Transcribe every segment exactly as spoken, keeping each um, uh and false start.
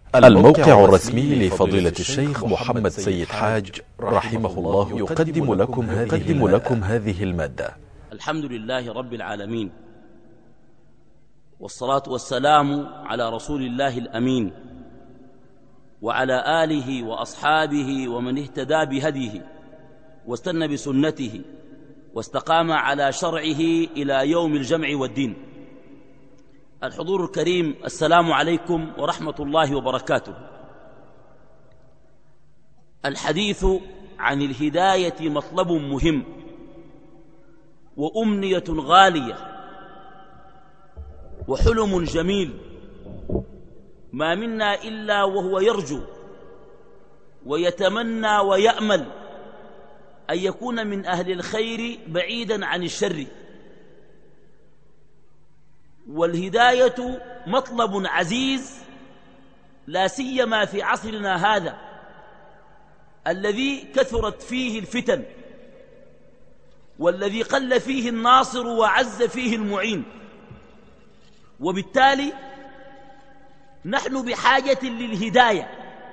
الموقع الرسمي لفضيلة الشيخ محمد سيد حاج رحمه الله يقدم لكم هذه, لكم هذه المادة. الحمد لله رب العالمين، والصلاة والسلام على رسول الله الأمين وعلى آله وأصحابه ومن اهتدى بهديه واستنى بسنته واستقام على شرعه إلى يوم الجمع والدين. الحضور الكريم، السلام عليكم ورحمة الله وبركاته. الحديث عن الهداية مطلب مهم وأمنية غالية وحلم جميل، ما منا إلا وهو يرجو ويتمنى ويأمل أن يكون من أهل الخير بعيدا عن الشر. والهداية مطلب عزيز، لا سيما في عصرنا هذا الذي كثرت فيه الفتن، والذي قل فيه الناصر وعز فيه المعين. وبالتالي نحن بحاجة للهداية.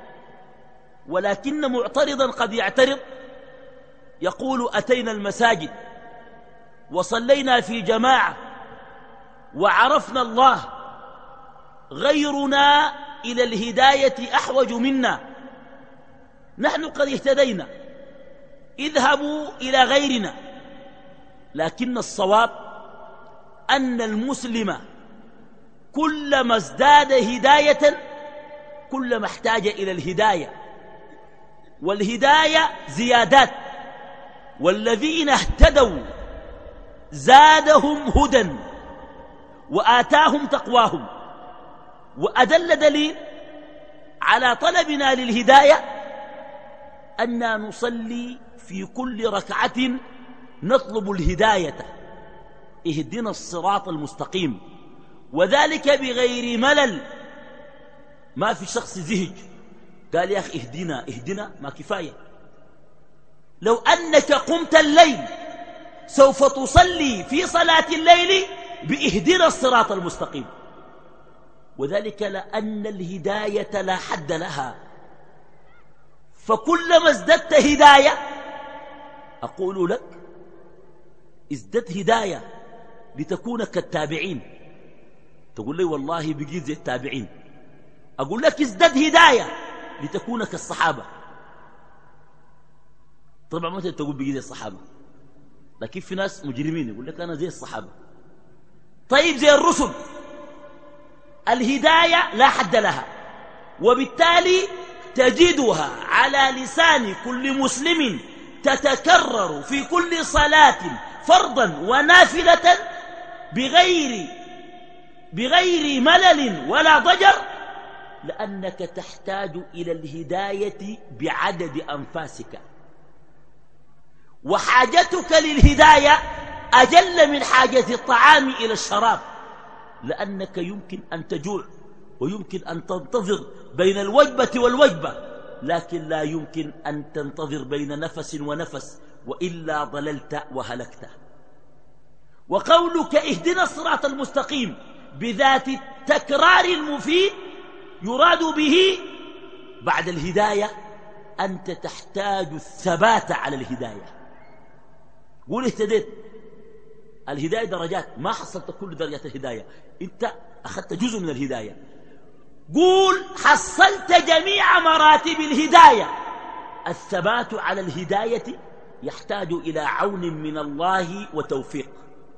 ولكن معترضا قد يعترض يقول: أتينا المساجد وصلينا في جماعة وعرفنا الله، غيرنا إلى الهداية أحوج منا، نحن قد اهتدينا، اذهبوا إلى غيرنا. لكن الصواب أن المسلم كلما ازداد هداية كلما احتاج إلى الهداية، والهداية زيادات، والذين اهتدوا زادهم هدى وآتاهم تقواهم. وأدل دليل على طلبنا للهداية أننا نصلي في كل ركعة نطلب الهداية، اهدنا الصراط المستقيم، وذلك بغير ملل. ما في شخص زهج قال: يا أخي اهدنا اهدنا، ما كفاية. لو أنك قمت الليل سوف تصلي في صلاة الليل بإهدنا الصراط المستقيم، وذلك لأن الهداية لا حد لها. فكلما ازددت هداية، أقول لك ازدد هداية لتكون كالتابعين. تقول لي والله بقيت زي التابعين، أقول لك ازدد هداية لتكون كالصحابة. طبعا ما تقول بقيت زي الصحابة، لكن في ناس مجرمين يقول لك أنا زي الصحابة. طيب زي الرسل، الهداية لا حد لها، وبالتالي تجدها على لسان كل مسلم تتكرر في كل صلاة فرضا ونافلة بغير بغير ملل ولا ضجر، لأنك تحتاج إلى الهداية بعدد أنفاسك. وحاجتك للهداية أجل من حاجة الطعام إلى الشراب، لأنك يمكن أن تجوع ويمكن أن تنتظر بين الوجبة والوجبة، لكن لا يمكن أن تنتظر بين نفس ونفس، وإلا ضللت وهلكت. وقولك اهدنا الصراط المستقيم بذات التكرار المفيد يراد به بعد الهداية أنت تحتاج الثبات على الهداية. قول اهتديت، الهداية درجات، ما حصلت كل درجات الهداية، انت أخذت جزء من الهداية. قول حصلت جميع مراتب الهداية. الثبات على الهداية يحتاج إلى عون من الله وتوفيق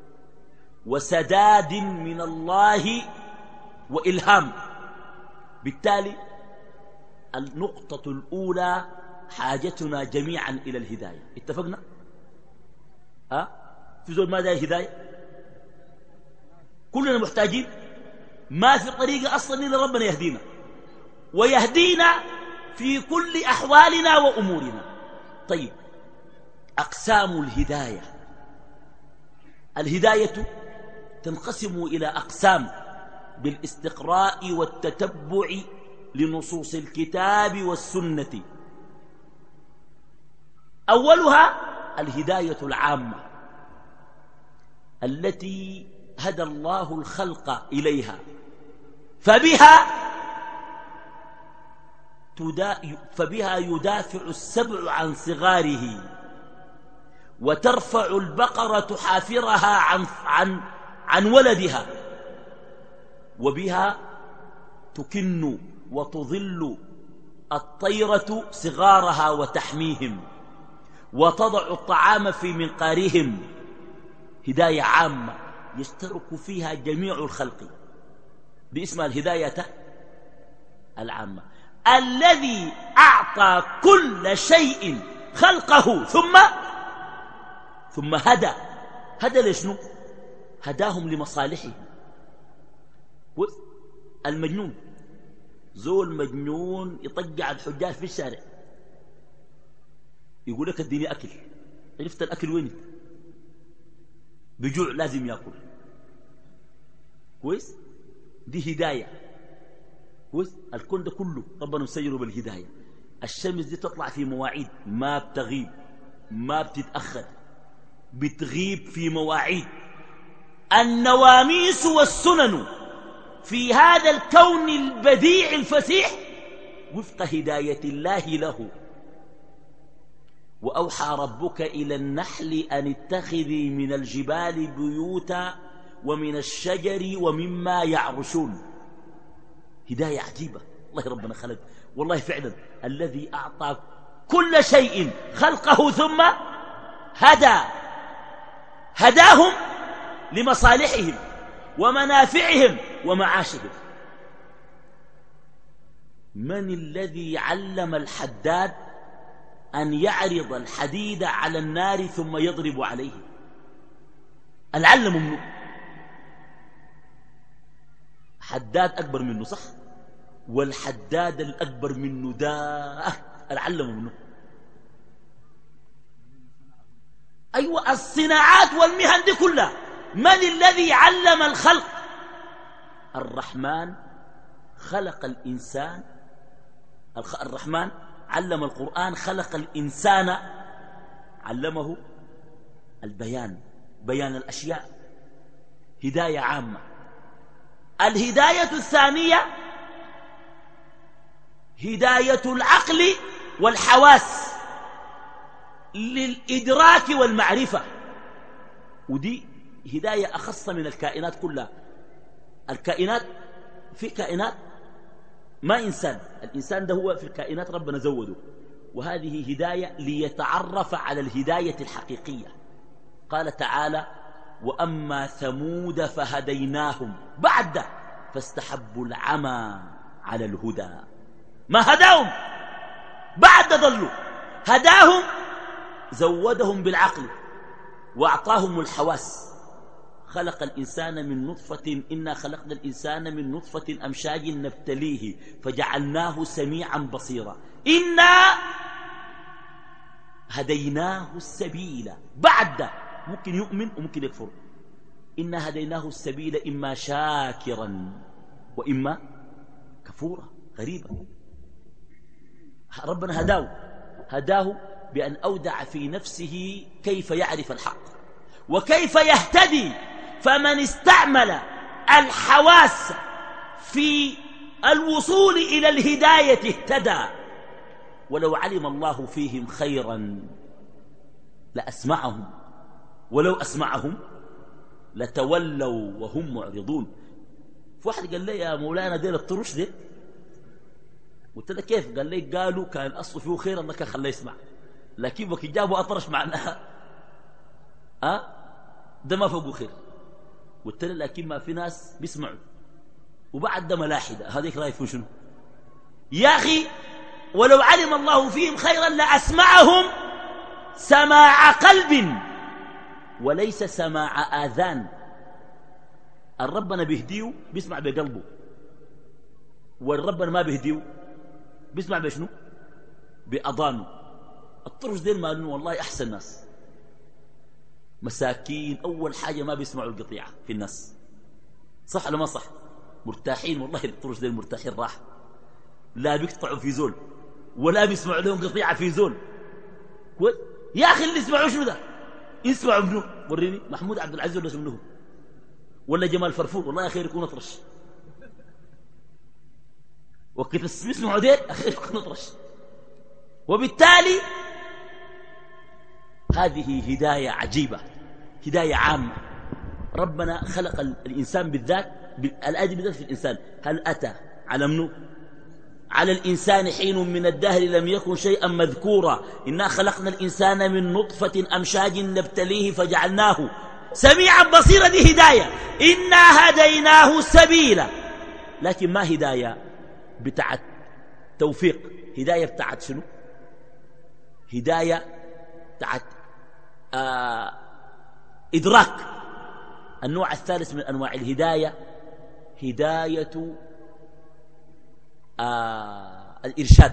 وسداد من الله وإلهام. بالتالي النقطة الأولى حاجتنا جميعا إلى الهداية. اتفقنا؟ أه؟ في زول ما داير هداية؟ كلنا محتاجين. ما في طريقة أصلا إلا ربنا يهدينا، ويهدينا في كل أحوالنا وأمورنا. طيب، أقسام الهداية. الهداية تنقسم إلى أقسام بالاستقراء والتتبع لنصوص الكتاب والسنة. أولها الهداية العامة التي هدى الله الخلق إليها، فبها فبها يدافع السبع عن صغاره، وترفع البقرة حافرها عن, عن, عن ولدها، وبها تكن وتظل الطيرة صغارها وتحميهم، وتضع الطعام في منقارهم. هداية عامة يشترك فيها جميع الخلق، باسم الهداية العامة. الذي أعطى كل شيء خلقه ثم ثم هدى. هدى لشنو؟ هداهم لمصالحه. المجنون، زول مجنون يطجع الحجاج في الشارع، يقول لك اديني أكل. عرفت الأكل وين؟ بجوع لازم يأكل. كويس؟ دي هداية. كويس؟ الكون ده كله ربنا مسيره بالهداية. الشمس دي تطلع في مواعيد، ما بتغيب ما بتتأخر، بتغيب في مواعيد. النواميس والسنن في هذا الكون البديع الفسيح وفق هداية الله له. وأوحى ربك إلى النحل أن اتخذي من الجبال بيوتا ومن الشجر ومما يعرشون. هداية عجيبة. الله ربنا خلق، والله فعلا الذي أعطى كل شيء خلقه ثم هدى، هداهم لمصالحهم ومنافعهم ومعاشهم. من الذي علم الحداد أن يعرض الحديد على النار ثم يضرب عليه؟ العلم منه. حداد أكبر منه صح، والحداد الأكبر منه ده العلم منه. أيوة، الصناعات والمهن دي كلها من الذي علم الخلق؟ الرحمن خلق الإنسان. الرحمن علم القرآن، خلق الإنسان، علمه البيان، بيان الأشياء. هداية عامة. الهداية الثانية هداية العقل والحواس للإدراك والمعرفة، ودي هداية أخص من الكائنات كلها. الكائنات، في كائنات ما إنسان، الإنسان ده هو في الكائنات ربنا زوده، وهذه هداية ليتعرف على الهداية الحقيقية. قال تعالى: وأما ثمود فهديناهم بعد فاستحبوا العمى على الهدى. ما هداهم بعد ضلوا، هداهم زودهم بالعقل وأعطاهم الحواس. خلق الإنسان من نطفة، إنا خلقنا الإنسان من نطفة أمشاج نبتليه فجعلناه سميعا بصيرا. إنا هديناه السبيل. بعد ممكن يؤمن وممكن يكفر. إنا هديناه السبيل إما شاكرا وإما كفورا. غريبة. ربنا هداه هداه بأن أودع في نفسه كيف يعرف الحق وكيف يهتدي. فمن استعمل الحواس في الوصول إلى الهداية اهتدى. ولو علم الله فيهم خيرا لأسمعهم، ولو أسمعهم لتولوا وهم معرضون. فواحد قال لي: يا مولانا ديل الطرش دي. قلت له: كيف؟ قال لي: قالوا كان أصله فيه خير الله كان خليه يسمع، لكن وكي جابوا أطرش معناها أه؟ ده ما فوقه خير. قلت له: لكن ما في ناس بيسمعوا وبعد ده ملاحدة، هذيك رايك في شنو؟ يا أخي ولو علم الله فيهم خيرا لأسمعهم سماع قلب وليس سماع آذان. الربنا بيهديه بيسمع بقلبه، والربنا ما بيهديه بيسمع بشنو؟ بأضانه. الطرش دين ما أنه والله أحسن ناس، مساكين أول حاجة ما بيسمعوا القطيعة في الناس، صح ولا ما صح؟ مرتاحين والله. الطرش دين مرتاحين راحة، لا بيقطعوا في زول ولا بيسمعوا لهم قطيعة في زول. يا أخي اللي يسمعوا شنو ده؟ يسمعوا منه؟ وريني. محمود عبد العزيز ولا منه؟ ولا جمال فرفور؟ والله يا خير يكون أطرش. وقت اسمه عدير أخير وقت نطرش. وبالتالي هذه هداية عجيبة، هداية عامة. ربنا خلق الإنسان بالذات، الآية بالذات في الإنسان. هل أتى على منه؟ على الإنسان حين من الدهر لم يكن شيئا مذكورا، إنا خلقنا الإنسان من نطفة أمشاج نبتليه فجعلناه سميعا بصيرا. دي هداية. إنا هديناه السبيل، لكن ما هداية بتاعت توفيق، هداية بتاعت شنو؟ هداية بتاعت آه إدراك. النوع الثالث من أنواع الهداية هداية آه الإرشاد.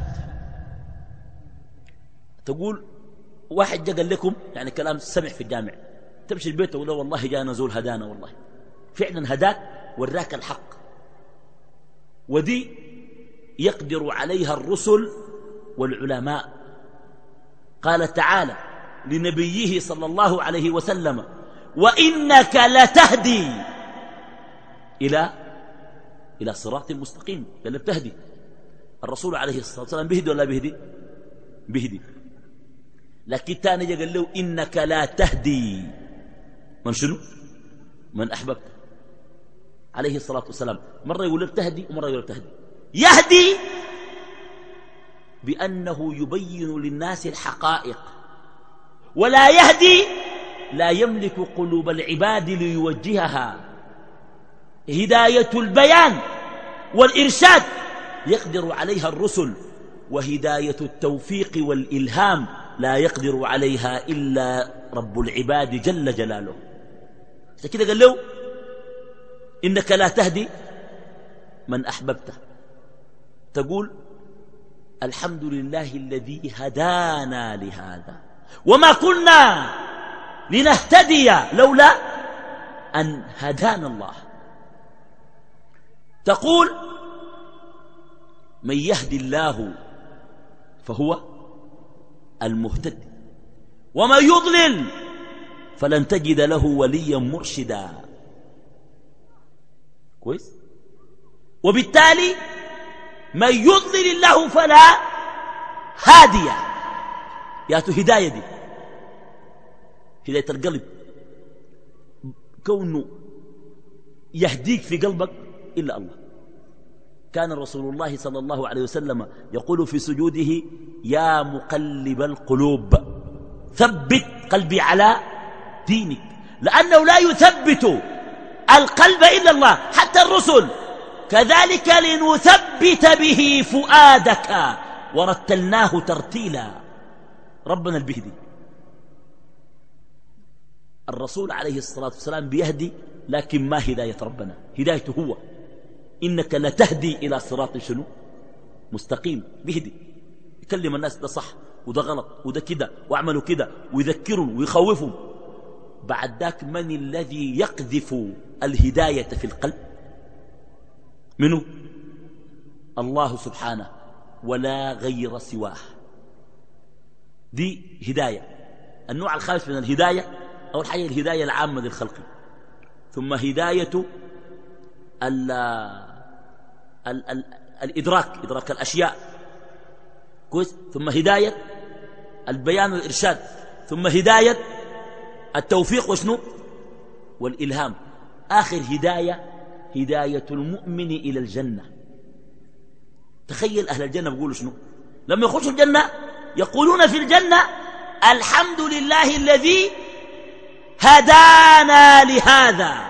تقول واحد جاء قال لكم يعني كلام سمع في الجامع، تمشي البيت تقول له والله جاء نزول هدانا، والله فعلا هداك وراك الحق. ودي يقدر عليها الرسل والعلماء. قال تعالى لنبيه صلى الله عليه وسلم: وإنك لتهدي إلى إلى صراط مستقيم. قال بتهدي. الرسول عليه الصلاة والسلام بيهدي ولا بيهدي؟ بيهدي. لكن تاني قال له: إنك لا تهدي من شنو؟ من أحببت. عليه الصلاة والسلام مرة يقول له بتهدي ومرة يقول له بتهدي. يهدي بأنه يبين للناس الحقائق، ولا يهدي لا يملك قلوب العباد ليوجهها. هداية البيان والإرشاد يقدر عليها الرسل، وهداية التوفيق والإلهام لا يقدر عليها إلا رب العباد جل جلاله. كده قال له: إنك لا تهدي من أحببته. تقول الحمد لله الذي هدانا لهذا وما كنا لنهتدي لولا أن هدانا الله. تقول من يهدي الله فهو المهتدي، ومن يضلل فلن تجد له وليا مرشدا. كويس. وبالتالي من يضلل الله فلا هادي. ياتو هداية دي هداية القلب، كونه يهديك في قلبك إلا الله. كان رسول الله صلى الله عليه وسلم يقول في سجوده: يا مقلب القلوب ثبت قلبي على دينك، لأنه لا يثبت القلب إلا الله. حتى الرسل كذلك لنثبت به فؤادك ورتلناه ترتيلا. ربنا البهدي. الرسول عليه الصلاة والسلام بيهدي، لكن ما هداية ربنا، هدايته هو. إنك لتهدي إلى صراط شنو؟ مستقيم. بيهدي، يكلم الناس ده صح وده غلط وده كده واعملوا كده، ويذكرهم ويخوفهم. بعد ذاك من الذي يقذف الهداية في القلب؟ منه؟ الله سبحانه، ولا غير سواه. دي هداية. النوع الخامس من الهداية، أول حاجة الهداية العامة للخلق، ثم هداية ال ال ال الإدراك، إدراك الأشياء. كويس. ثم هداية البيان والإرشاد، ثم هداية التوفيق وشنو؟ والإلهام. آخر هداية هداية المؤمن إلى الجنة. تخيل أهل الجنة بيقولوا شنو لما يخشوا الجنة؟ يقولون في الجنة: الحمد لله الذي هدانا لهذا.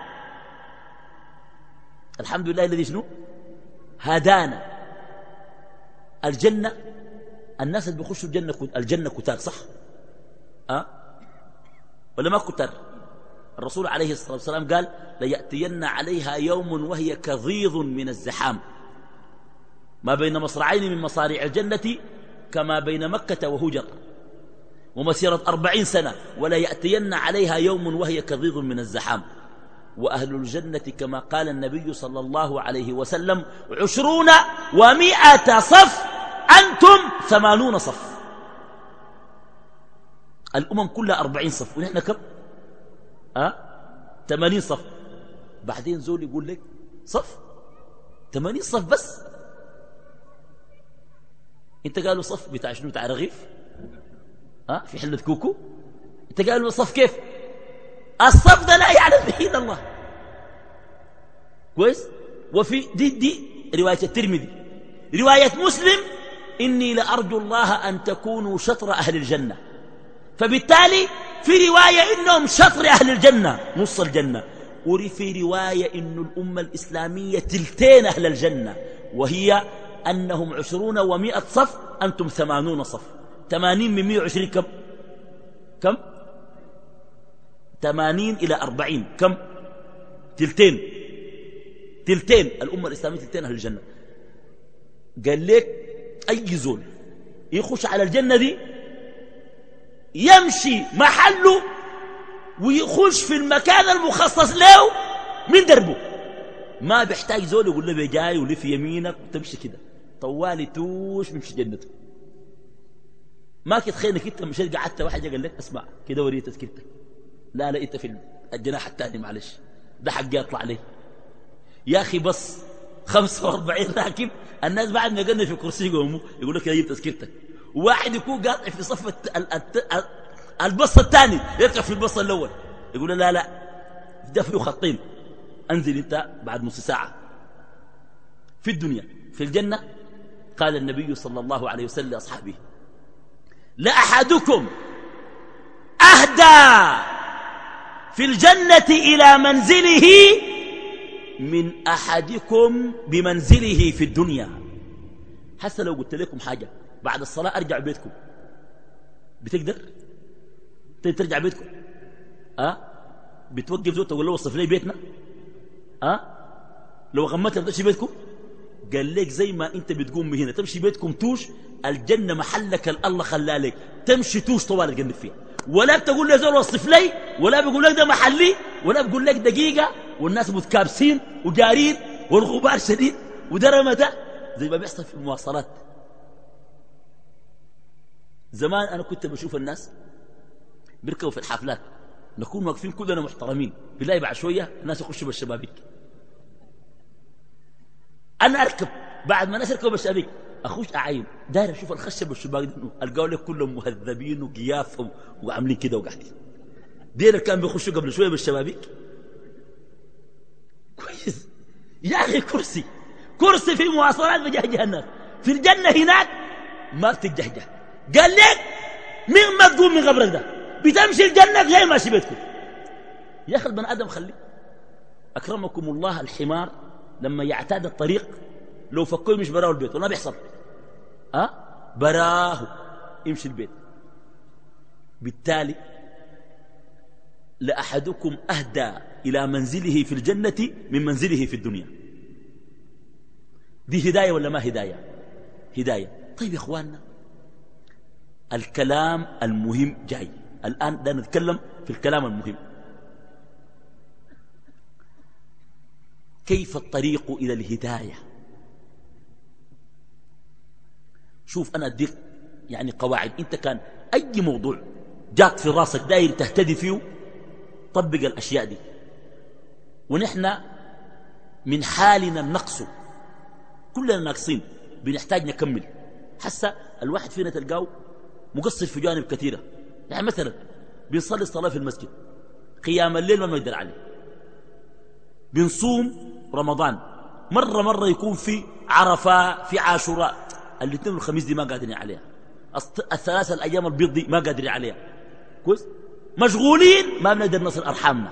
الحمد لله الذي شنو؟ هدانا. الجنة، الناس اللي بيخشوا الجنة الجنة كتار، صح؟ أه؟ ولا ما كتار؟ الرسول عليه الصلاة والسلام قال: ليأتين عليها يوم وهي كظيظ من الزحام، ما بين مصرعين من مصارع الجنة كما بين مكة وهجر، ومسيرة أربعين سنة، ولا يأتين عليها يوم وهي كظيظ من الزحام. وأهل الجنة كما قال النبي صلى الله عليه وسلم: عشرون ومائة صف، أنتم ثمانون صف. الأمم كلها أربعين صف، ونحن كم؟ أه؟ ثمانين صف. بعدين زول يقول لك صف ثمانين صف بس. انت قالوا صف بتاع شنو؟ بتاع رغيف ها في حلة كوكو. انت قالوا صف كيف؟ الصف ده لا يعلم به الا الله. كويس. وفي دي دي رواية الترمذي. رواية مسلم إني لأرجو الله أن تكونوا شطر أهل الجنة. فبالتالي في رواية إنهم شطر أهل الجنة نص الجنة، وفي رواية إن الأمة الإسلامية تلتين أهل الجنة، وهي أنهم عشرون ومائة صف، أنتم ثمانون صف. ثمانين من مئة وعشرين كم؟ كم؟ ثمانين إلى أربعين كم؟ تلتين. تلتين الأمة الإسلامية، تلتين أهل الجنة. قال لك أي زول يخش على الجنة دي يمشي محله ويخش في المكان المخصص له من دربه، ما بيحتاج زول يقول له بجاي ولف يمينك وتمشي كده طوالي توش ممشي جنته. ما تتخيلك انت مشيت قعدت واحد قال لك اسمع كده وريه تذكرتك، لا لا انت في الجناح الثاني معلش ده حقي اطلع ليه يا اخي. بس خمسة وأربعين راكب الناس بعد ما يقلنا في كرسي يقوموا يقول لك يجيب تذكرتك، وواحد يكون قاطع في صف البص الثاني يركب في البص الاول يقول له لا لا ده فيه خطين انزل انت بعد نص ساعه. في الدنيا في الجنه قال النبي صلى الله عليه وسلم لاصحابه لأحدكم أهدى في الجنة إلى منزله من أحدكم بمنزله في الدنيا. حتى لو قلت لكم حاجة بعد الصلاة أرجع بيتكم، بتقدر ترجع بيتكم؟ أه؟ بتوقف زوجتك تقول له وصف لي بيتنا؟ أه؟ لو غمتها بتمشي بيتكم؟ قال لك زي ما انت بتقوم من هنا تمشي بيتكم توش، الجنة محلك الله خلالك تمشي توش طوال تجنب فيها، ولا بتقول لي زول وصف لي، ولا بيقول لك ده محلي، ولا بيقول لك دقيقة والناس متكابسين وجارين والغبار شديد ودرمة زي ما بيحصل في المواصلات. زمان أنا كنت بشوف الناس بيركبوا في الحافلات نكون واقفين كلنا محترمين، بالله بعد شوية الناس يخشوا بالشبابيك. أنا أركب بعد ما الناس يركبوا بالشبابيك أخش أعاين داير أشوف الخشب والشباك ألقوا لك كلهم مهذبين وقياف وعاملين كده وقاعدين. دير كان بيخشوا قبل شوية بالشبابيك كويس يا أخي. كرسي كرسي في مواصلات بجهجه الناس، في الجنة هناك ما بتجهجه. قال لك مين ما تقوم من قبرك ده بتمشي الجنة زي ما شبيتكم. يا أخي البني آدم خلي أكرمكم الله الحمار لما يعتاد الطريق لو فكوه مش براه البيت ولا بيحصل أه؟ براه يمشي البيت. بالتالي لأحدكم أهدى إلى منزله في الجنة من منزله في الدنيا. دي هداية ولا ما هداية؟ هداية. طيب يا إخواننا الكلام المهم جاي الآن، بدنا نتكلم في الكلام المهم. كيف الطريق إلى الهداية؟ شوف أنا أديك يعني قواعد، أنت كان أي موضوع جاك في راسك داير تهتدي فيه طبق الأشياء دي. ونحن من حالنا النقص، كلنا ناقصين بنحتاج نكمل. حسا الواحد فينا تلقاه مقصر في جوانب كثيرة. يعني مثلا بنصلي الصلاة في المسجد، قيام الليل ما نقدر عليه، بنصوم رمضان مرة مرة يكون في عرفة في عاشوراء، الاثنين والخميس دي ما قادرين عليها، الثلاثة الأيام البيض دي ما قادرين عليها كويس، مشغولين ما بنقدر نصل أرحامنا.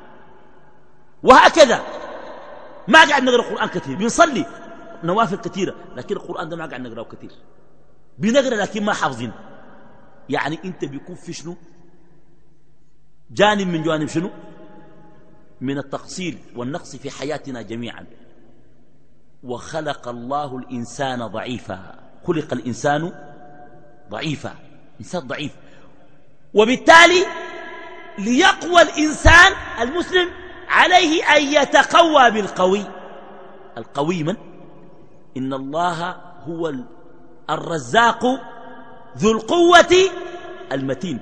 وهكذا ما قاعد نقرأ القرآن كثير، بنصلي نوافل كثيرة لكن القرآن ده ما قاعد نقرأه كثير، بنقرأ لكن ما حافظين. يعني انت بيكون في شنو جانب من جوانب شنو من التقصير والنقص في حياتنا جميعا. وخلق الله الإنسان ضعيفا، خلق الإنسان ضعيفا، إنسان ضعيف. وبالتالي ليقوى الإنسان المسلم عليه أن يتقوى بالقوي. القوي من؟ إن الله هو الرزاق ذو القوة المتين.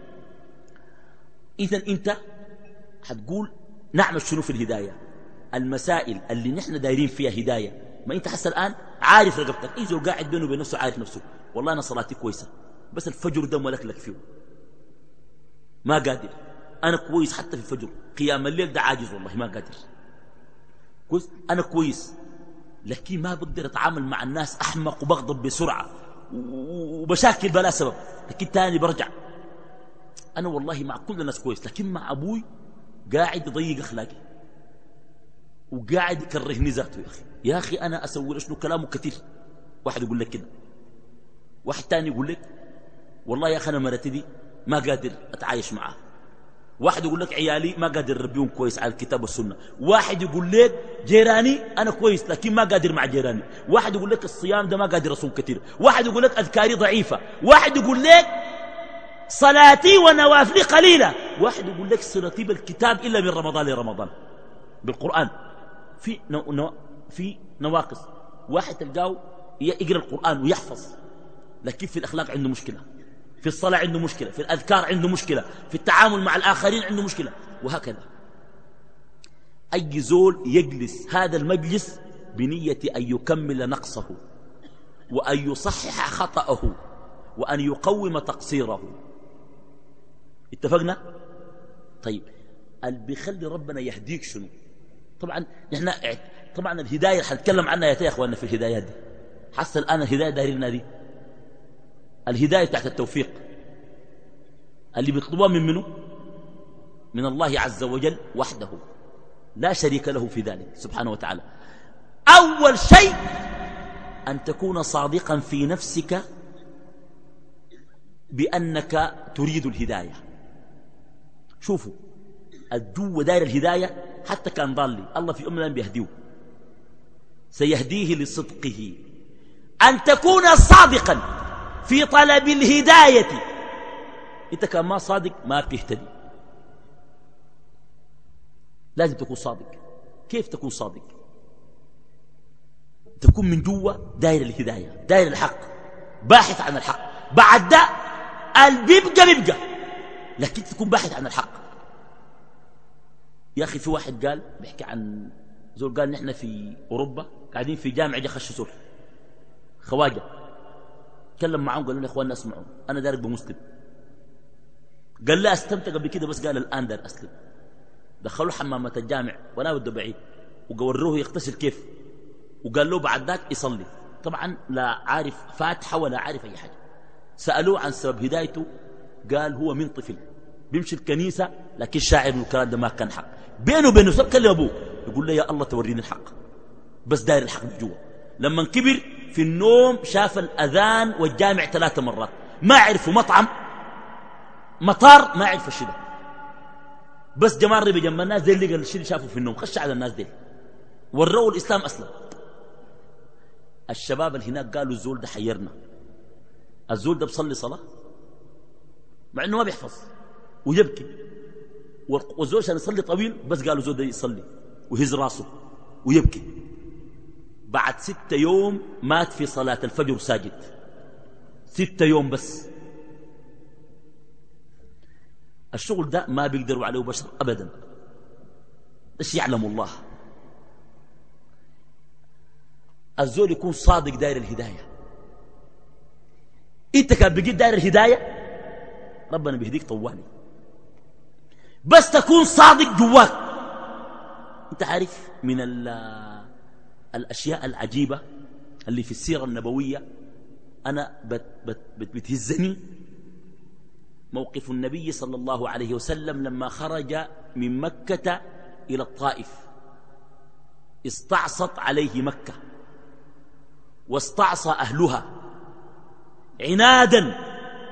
إذن أنت هتقول نعمل شنو في الهداية؟ المسائل اللي نحن دايرين فيها هداية، ما أنت حس الآن عارف رقبتك. إيه زول قاعد بينه وبين نفسه عارف نفسه، والله أنا صلاتي كويسة بس الفجر ده ملكلك فيه، ما قادر. أنا كويس حتى في الفجر، قيام الليل ده عاجز والله ما قادر. كويس أنا كويس، لكن ما بقدر أتعامل مع الناس، أحمق وبغضب بسرعة وبشاكل بلا سبب، لكن تاني برجع. أنا والله مع كل الناس كويس، لكن مع أبوي قاعد يضيق أخلاقي وقاعد يكرهني ذاته. يا أخي يا أخي أنا أسوي شنو؟ كلامه كثير. واحد يقول لك كده، واحد تاني يقول لك والله يا أخي أنا مرتي دي ما قادر أتعايش معها. واحد يقول لك عيالي ما قادر أربيهم كويس على الكتاب والسنة. واحد يقول لك جيراني أنا كويس لكن ما قادر مع جيراني. واحد يقول لك الصيام ده ما قادر أصوم كثير. واحد يقول لك أذكاري ضعيفة. واحد يقول لك صلاتي ونوافلي قليلة. واحد يقول لك صلتي بالكتاب إلا من رمضان لرمضان بالقرآن. في نو نو في نواقص. واحد تلقاه يقرأ القرآن ويحفظ، لكن في الأخلاق عنده مشكلة، في الصلاة عنده مشكلة، في الأذكار عنده مشكلة، في التعامل مع الآخرين عنده مشكلة، وهكذا. أي زول يجلس هذا المجلس بنية أن يكمل نقصه وأن يصحح خطأه وأن يقوم تقصيره. اتفقنا؟ طيب اللي بيخلي ربنا يهديك شنو؟ طبعا نحن طبعا الهداية حنتكلم عنها يا اخواننا في الهدايات دي. حتى الآن الهداية دايرنا دي الهداية تحت التوفيق اللي بيطلبوها من منه؟ من الله عز وجل وحده لا شريك له في ذلك سبحانه وتعالى. أول شيء أن تكون صادقا في نفسك بأنك تريد الهداية. شوفوا الجو داير الهداية، حتى كان ضالي الله في أم الآن بيهديه، سيهديه لصدقه. أن تكون صادقا في طلب الهداية. انت كان ما صادق ما بتهتدي، لازم تكون صادق. كيف تكون صادق؟ تكون من جوا داير الهداية، داير الحق، باحث عن الحق. بعد ده البيبقى بيبقى، لكن تكون باحث عن الحق. يا أخي في واحد قال بيحكي عن زول، قال نحن في أوروبا قاعدين في جامع جا خش سور خواجة، تكلم معهم قال لنا يا إخواننا اسمعوا أنا دارك بمسلم. قال لا أسلمت قبل كده بس قال الآن دار أسلم. دخلوا حمامة الجامع وانا بده بعيد وقوروه يغتسل كيف، وقال له بعد ذاك يصلي. طبعا لا عارف فاتحة ولا عارف أي حاجة. سألوه عن سبب هدايته، قال هو من طفل بيمشي الكنيسة لكن شاعر من الكلام ده ما كان حق. بينه وبينه سب كلم أبوه يقول له يا الله توريني الحق، بس داير الحق من جوا. لما كبر في النوم شاف الأذان والجامع ثلاثة مرات، ما عرفوا مطعم مطار ما عرف الشيء ده، بس جمال ربي جنب الناس دي اللي قال الشيء اللي شافه في النوم خش على الناس دي وروه الإسلام أسلم. الشباب اللي هناك قالوا الزول ده حيرنا، الزول ده بصلي صلاة مع انه ما بيحفظ ويبكي، والزول عشان يصلي طويل بس قالوا الزول ده يصلي ويهز راسه ويبكي. بعد ستة يوم مات في صلاة الفجر ساجد، ستة يوم بس. الشغل ده ما بيقدروا عليه بشر أبدا، ايش يعلم الله. الزول يكون صادق داير الهداية. انت كان بقيت داير الهداية ربنا بيهديك طوالي، بس تكون صادق جواك. انت عارف من الأشياء العجيبة اللي في السيرة النبوية أنا بت بت بت بتهزني موقف النبي صلى الله عليه وسلم لما خرج من مكة إلى الطائف. استعصت عليه مكة واستعصى أهلها عنادا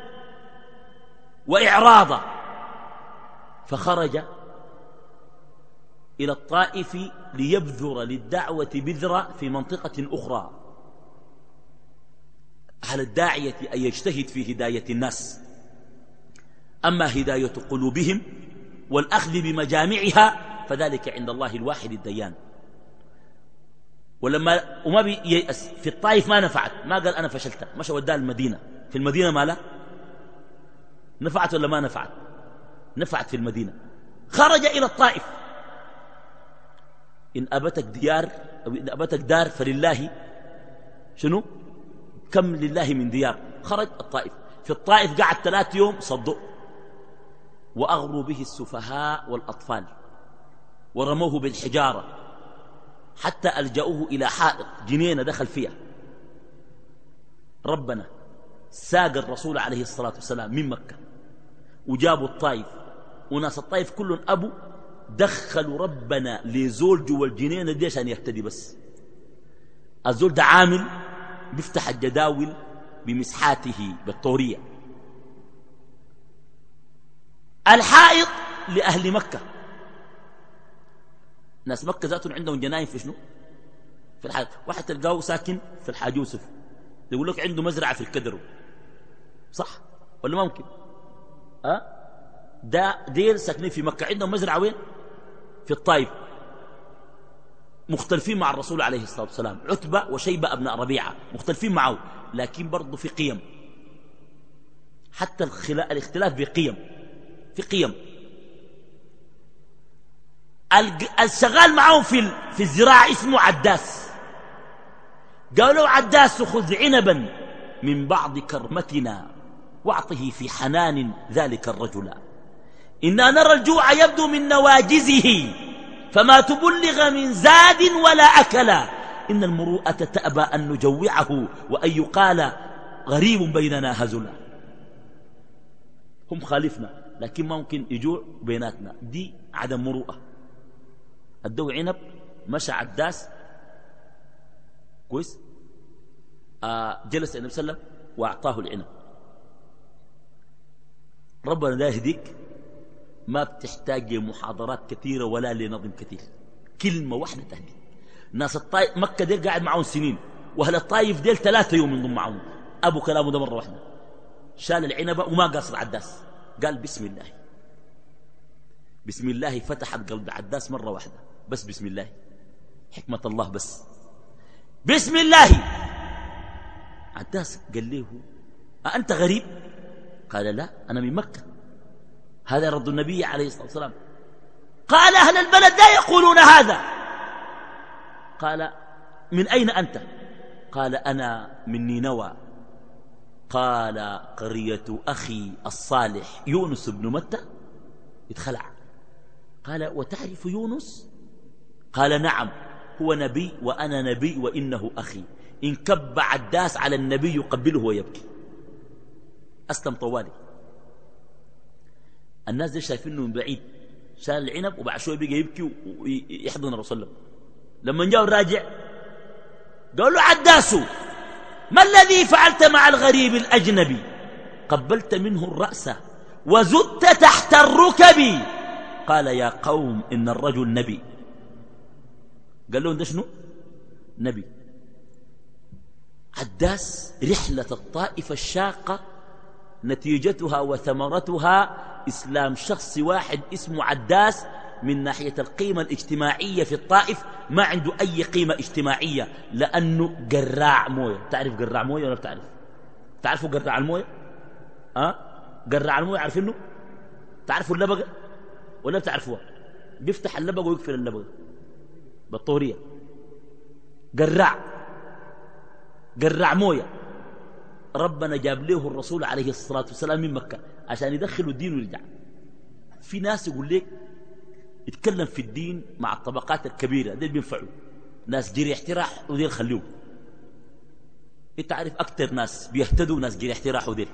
وإعراضا، فخرج إلى الطائف ليبذر للدعوة بذرة في منطقة أخرى. على الداعية أن يجتهد في هداية الناس، أما هداية قلوبهم والأخذ بمجامعها فذلك عند الله الواحد الديان. ولما وما بييأس في الطائف ما نفعت، ما قال أنا فشلت، مشى وداه المدينة. في المدينة ما لا نفعت ولا ما نفعت؟ نفعت في المدينة. خرج إلى الطائف. إن أبتك ديار أو إن أبتك دار فلله، شنو؟ كم لله من ديار. خرج الطائف، في الطائف قعد ثلاث يوم صدق، وأغروا به السفهاء والأطفال ورموه بالحجارة حتى ألجأوه إلى حائط جنينة دخل فيها. ربنا ساق الرسول عليه الصلاة والسلام من مكة وجابوا الطائف، وناس الطائف كلهم أبو دخلوا ربنا لزول جوا الجنينة دي عشان يهتدي. بس الزول ده عامل بيفتح الجداول بمسحاته بالطورية. الحائط لأهل مكة، ناس مكة ذاتهم عندهم جناين في شنو؟ في الحائط. واحد تلقاه ساكن في الحاج يوسف يقول لك عنده مزرعة في الكدرو، صح ولا ما ممكن؟ أه؟ ده دير ساكنين في مكة عندهم مزرعة وين؟ في الطائف. مختلفين مع الرسول عليه الصلاة والسلام، عتبة وشيبة ابن ربيعة مختلفين معه، لكن برضو في قيم، حتى الاختلاف بقيم، في قيم. الشغال معهم في في الزراعة اسمه عداس. قالوا عداس خذ عنبا من بعض كرمتنا واعطه في حنان ذلك الرجل، إنا نرى الجوع يبدو من نواجزه فما تبلغ من زاد ولا أكلا، إن المروءة تأبى أن نجوعه وأن يقال غريب بيننا هزلا. هم خالفنا لكن ممكن يجوع بيناتنا، دي عدم مروءة. الدو عنب، مشى عداس كويس، آه جلس النبي صلى الله عليه وسلم وأعطاه العنب. ربنا لا يهديك، ما بتحتاج لمحاضرات كثيرة ولا لنظم كثير، كلمة واحدة تهدي. ناس الطائف مكة ديل قاعد معهم سنين، وأهل الطائف ديل ثلاثة يوم ينضم معهم. أبو كلامه ده مرة واحدة، شال العنبة وما قاصر عداس، قال بسم الله. بسم الله فتحت قلب عداس مرة واحدة، بس بسم الله، حكمة الله بس. بسم الله. عداس قال له أنت غريب؟ قال لا، أنا من مكة. هذا رد النبي عليه الصلاة والسلام. قال أهل البلد لا يقولون هذا. قال من أين أنت؟ قال أنا من نينوى. قال قرية أخي الصالح يونس بن متى. اتخلع. قال وتعرف يونس؟ قال نعم، هو نبي وأنا نبي وإنه أخي. إن كب عداس على النبي يقبله ويبكي. أسلم طوالي. الناس دي شايفينه من بعيد، شال العنب وبعد شوي بيجي يبكي ويحضن الرسول الله. لما جاء الراجع قال له عداس ما الذي فعلت مع الغريب الأجنبي؟ قبلت منه الرأس وزدت تحت الركب. قال يا قوم إن الرجل نبي. قال لهم ده شنو؟ نبي. عداس رحلة الطائف الشاقة نتيجتها وثمرتها إسلام شخص واحد اسمه عداس. من ناحية القيمة الاجتماعية في الطائف ما عنده أي قيمة اجتماعية، لأنه قراع موية. تعرف قراع موية ولا بتعرف؟ تعرفوا قراع الموية؟ أه؟ قراع الموية عارفينه؟ تعرفوا اللبقة ولا بتعرفوها؟ بيفتح اللبقة ويقفل اللبقة بالطورية. قراع قراع موية. ربنا جاب له الرسول عليه الصلاة والسلام من مكة عشان يدخلوا الدين ويرجع. في ناس يقول لك يتكلم في الدين مع الطبقات الكبيرة، ديل بينفعوا، ناس جري احتراح وديل خلوه. انت عارف اكتر ناس بيهتدوا ناس جري احتراح وديل.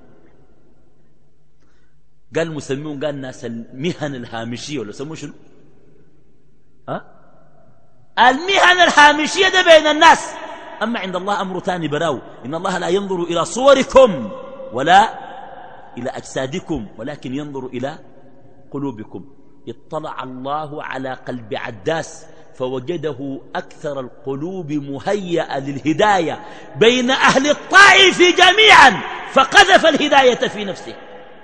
قال مسميون، قال ناس المهن الهامشية ولا سموه شنو؟ ها؟ المهن الهامشية ده بين الناس، أما عند الله أمر ثاني براو. إن الله لا ينظر إلى صوركم ولا إلى أجسادكم ولكن ينظر إلى قلوبكم. اطلع الله على قلب عداس فوجده أكثر القلوب مهيئة للهداية بين أهل الطائف جميعا، فقذف الهداية في نفسه.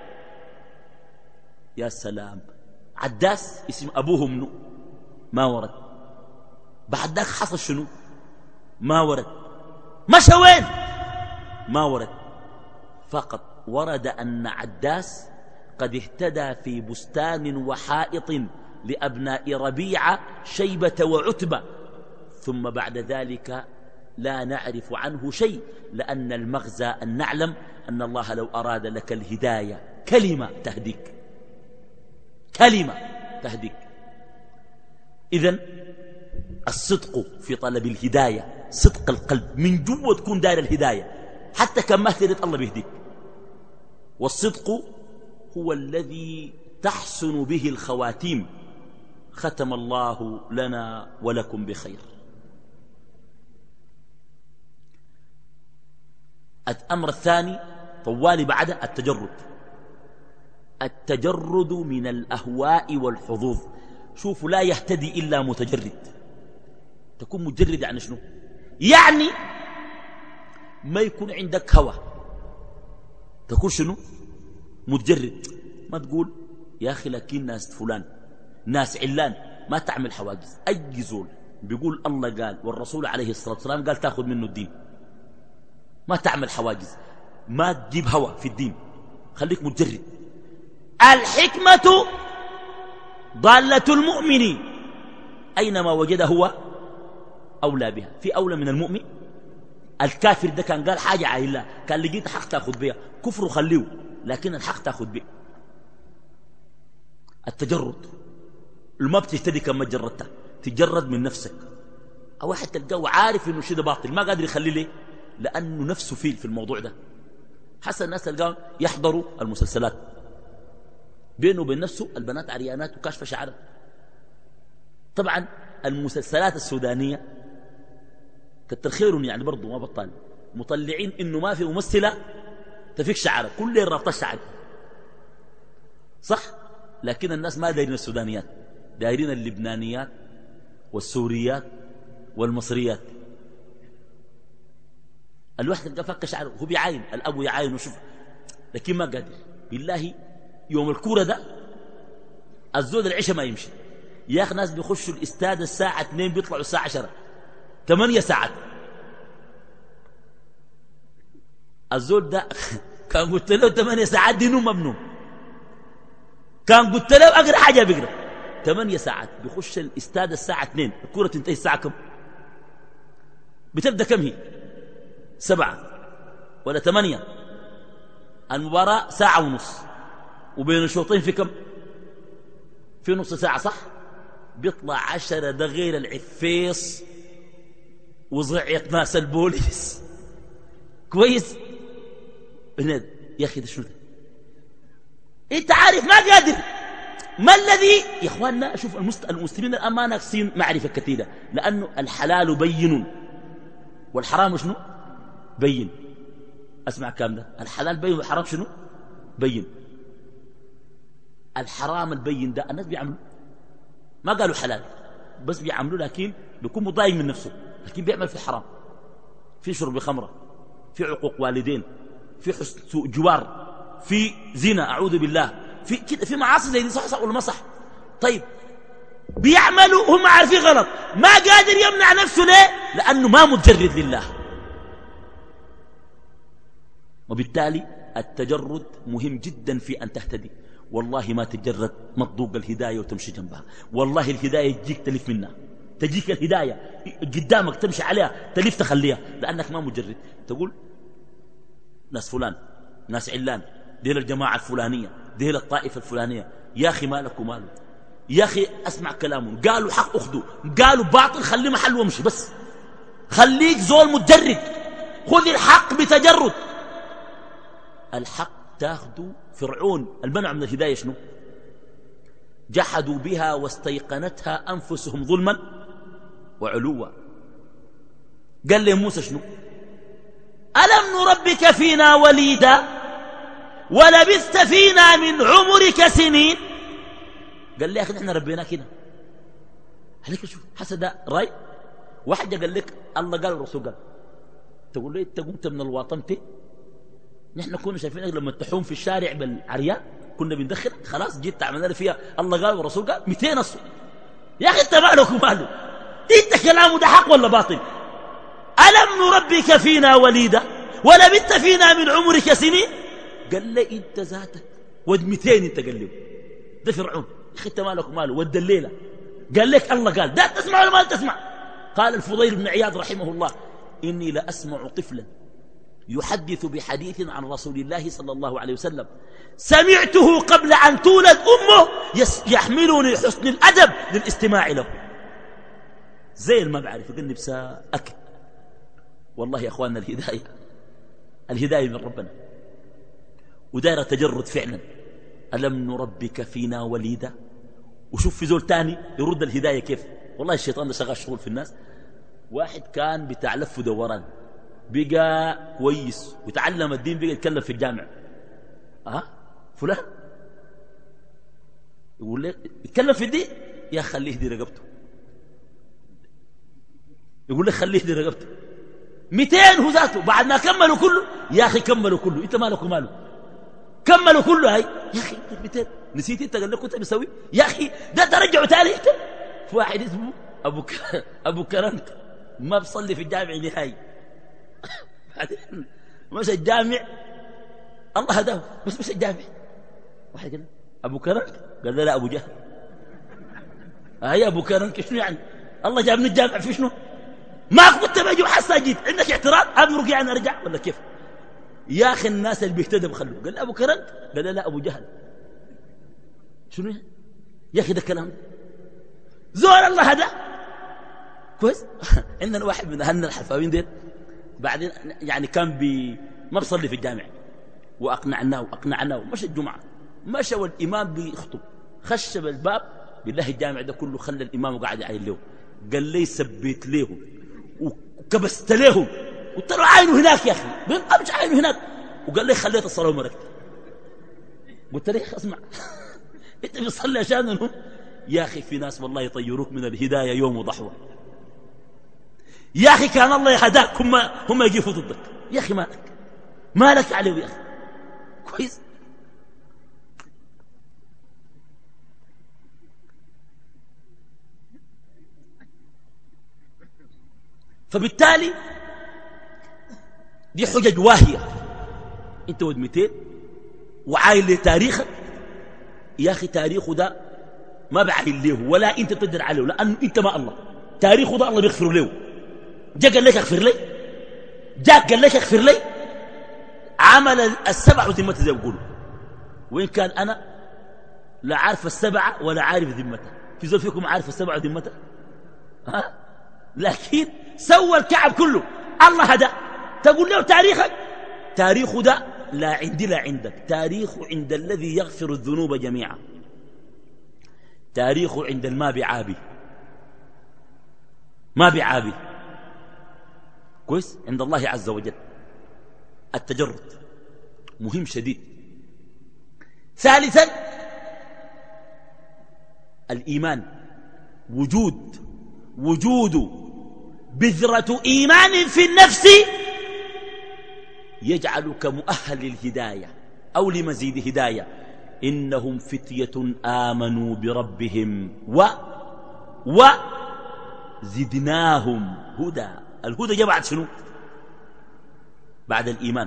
يا سلام. عداس اسم أبوه منه ما ورد. بعد ذاك حصل شنو؟ ما ورد. مشى وين؟ ما ورد. فقط ورد أن عداس قد اهتدى في بستان وحائط لأبناء ربيعة شيبة وعتبة، ثم بعد ذلك لا نعرف عنه شيء، لأن المغزى أن نعلم أن الله لو أراد لك الهداية كلمة تهديك، كلمة تهديك. إذن الصدق في طلب الهداية، صدق القلب من جوا تكون داير الهداية، حتى كان ما اهتدت الله بيهديك. والصدق هو الذي تحسن به الخواتيم. ختم الله لنا ولكم بخير. الأمر الثاني طوالي بعد التجرد، التجرد من الأهواء والحظوظ. شوفوا، لا يهتدي إلا متجرد. تكون متجرد يعني شنو؟ يعني ما يكون عندك هوى، تكون شنو؟ متجرد. ما تقول يا أخي لكن ناس فلان ناس علان، ما تعمل حواجز. أي زول بيقول الله قال والرسول عليه الصلاة والسلام قال تأخذ منه الدين، ما تعمل حواجز، ما تجيب هوى في الدين، خليك متجرد. الحكمة ضالة المؤمن، أينما وجد هو أولى بها. في أولى من المؤمن؟ الكافر ده كان قال حاجة على الله، كان لقيت حق تأخذ بها، كفر خليه، لكن الحق تأخذ به. التجرد ما بتهتدي كما تجردتها، تجرد من نفسك. أو واحد تلقاه عارف إنه شيء ده باطل، ما قادر يخليه ليه؟ لأنه نفسه فيه في الموضوع ده. حسن الناس تلقاه يحضروا المسلسلات، بينه وبين نفسه البنات عريانات وكاشفة شعرها. طبعا المسلسلات السودانية كتر خيرهم يعني برضو ما بطال، مطلعين إنه ما في ممثلة تفيك شعرها، كل اللي رابطة الشعر صح. لكن الناس ما دايرين السودانيات، دايرين اللبنانيات والسوريات والمصريات. الواحد تلقى فك شعره، هو بيعاين، الأب يعاين وشوف، لكن ما قادر. بالله يوم الكورة ده الزود العشاء ما يمشي. يا أخي ناس بيخشوا الاستاد الساعة اثنين بيطلعوا الساعة عشرة، ثمانية ساعات. الزود ده كان قلت له ثمانية ساعات دي نوم مبنوم، كان قلت له أقرأ حاجة بيقرأ. ثمانية ساعات بيخش الاستاد الساعة اثنين، الكورة تنتهي الساعة كم؟ بتبدأ كم هي؟ سبعة ولا ثمانية؟ المباراة ساعة ونص، وبين الشوطين في كم؟ في نص ساعة صح؟ بيطلع عشرة، ده غير العفيص وزعيق ناس البوليس. كويس؟ يا أخي ده شنو ده؟ انت عارف ما قادر. ما الذي يا اخواننا؟ شوف المسلمين الآن ما ناقصين معرفة كثيرة، لأنه الحلال بين والحرام شنو؟ بين. اسمع كام ده، الحلال بين والحرام شنو؟ بين. الحرام البين ده الناس بيعملوا، ما قالوا حلال بس بيعملوا، لكن بيكون مضايق من نفسه، لكن بيعمل في حرام، في شرب خمرة، في عقوق والدين، في حسن سوء جوار، في زنا أعوذ بالله، في كده، في معاصي زي دي. صح صح ولا ما صح؟ طيب بيعملوا هم عارفين غلط، ما قادر يمنع نفسه ليه؟ لأنه ما متجرد لله. وبالتالي التجرد مهم جدا في أن تهتدي. والله ما تتجرد ما تذوق الهداية وتمشي جنبها، والله الهداية تجيك تلف منها، تجيك الهداية قدامك تمشي عليها تلف تخليها، لأنك ما مجرد. تقول ناس فلان ناس علان، ديل الجماعة الفلانية، ديل الطائفة الفلانية. يا أخي مالك وماله؟ يا أخي أسمع كلامهم، قالوا حق أخذوا، قالوا باطل خلي محل وامشي، بس خليك زول متجرد، خذ الحق بتجرد. الحق تاخذوا. فرعون المنع من الهداية شنو؟ جحدوا بها واستيقنتها أنفسهم ظلما وعلوا. قال لي موسى شنو؟ ألم نربك فينا وليدا ولبثت فينا من عمرك سنين. قال لي يا أخي نحن ربينا كده. عليك شوف حسد رأي واحد قال لك الله قال والرسول قال، تقول لي انت قمت من الواطنتي. نحن كنا شايفينك لما تحوم في الشارع بالعريان كنا بندخل، خلاص جيت تعملنا فيها الله قال والرسول قال مئتين أصل. يا أخي انت مالك وماله؟ انت كلامه ده حق ولا باطل؟ ألم نربك فينا وليدا ولبثت فينا من عمرك سنين. قال لي انت ذاتك ود مئتين انت. قال له ده فرعون. يا أخي انت مالك وماله؟ ود الليلة قال لك الله قال ده تسمع ولا ما تسمع؟ قال الفضيل بن عياض رحمه الله إني لأسمع طفلا يحدث بحديث عن رسول الله صلى الله عليه وسلم سمعته قبل أن تولد أمه يحملني حسن الأدب للاستماع له. زي ما بعرف يقول بسا أكل. والله يا أخواننا الهداية الهداية من ربنا ودائرة تجرد فعلا. ألم نربك فينا وليدا. وشوف في زول تاني يرد الهداية كيف. والله الشيطان ده شغال شغل في الناس. واحد كان بتاع لف ودوران بقى كويس وتعلم الدين بقى يتكلم في الجامع. أه فلان يقول لك يتكلم في الدين يا خليه دي رقبته. يقول لك خليه دي رقبته مئتين هو ذاته بعد ما كملوا كله. يا أخي كملوا كله أنت مالك وماله كملوا كله. هاي يا أخي مئتين نسيت أنت قال لك كنت بسوي يا أخي ده ترجعوا تالي. في واحد اسمه أبو ك... أبو كرنت ما بصلي في الجامع نهائي. بعدين مشى الجامع الله هداه بس مشى الجامع. واحد قال أبو كرنت قال لا أبو جهل. هاي أبو كرنت شنو يعني الله جابني الجامع في شنو ما كنت بجي وحاسة جيت عندك اعتراض أمرك يعني أرجع ولا كيف. يا أخي الناس اللي بيهتدوا بخلوه. قال أبو كرنت قال لا أبو جهل. شنو يعني يا أخي ده كلام زور الله هذا كويس. عندنا واحد من أهلنا الحفاوين ديل بعدين يعني كان بي ما بصلي في الجامع وأقنعناه وأقنعناه مشى الجمعة مشى والإمام بيخطب خش بالباب بالله الجامع ده كله خلى الإمام وقعد يعين له. قال لي سبيت له وكبست له قلت له عينه هناك يا أخي بينقبش عينه هناك. وقال لي خليت الصلاة ومركت. قلت له اسمع انت بتصلي عشانهم يا أخي في ناس والله يطيروك من الهداية يوم وضحوة. يا أخي كان الله يهداك هم, هم يجيفوا ضدك. يا أخي مالك مالك عليه يا أخي كويس. فبالتالي دي حجج واهية. انت ود مئتين وعايل لتاريخك يا أخي تاريخه ده ما بعايل له ولا انت تقدر عليه لأنه انت ما الله تاريخه ده الله بيغفر له. جاء قال لك اغفر لي جاء قال لك اغفر لي عمل السبع وذمته زي ما بيقولوا. وإن كان أنا لا عارف السبعة ولا عارف ذمته. في زول فيكم عارف السبعة وذمته ها لكن سوى الكعب كله الله هدى. تقول له تاريخك تاريخه ده لا عندي لا عندك. تاريخه عند الذي يغفر الذنوب جميعا. تاريخه عند الما بعابي ما بعابي كويس عند الله عز وجل. التجرد مهم شديد. ثالثا الإيمان وجود وجود بذرة إيمان في النفس يجعلك مؤهل للهداية أو لمزيد هداية. إنهم فتية آمنوا بربهم و وزدناهم هدى. الهدى جاء بعد شنو بعد الإيمان.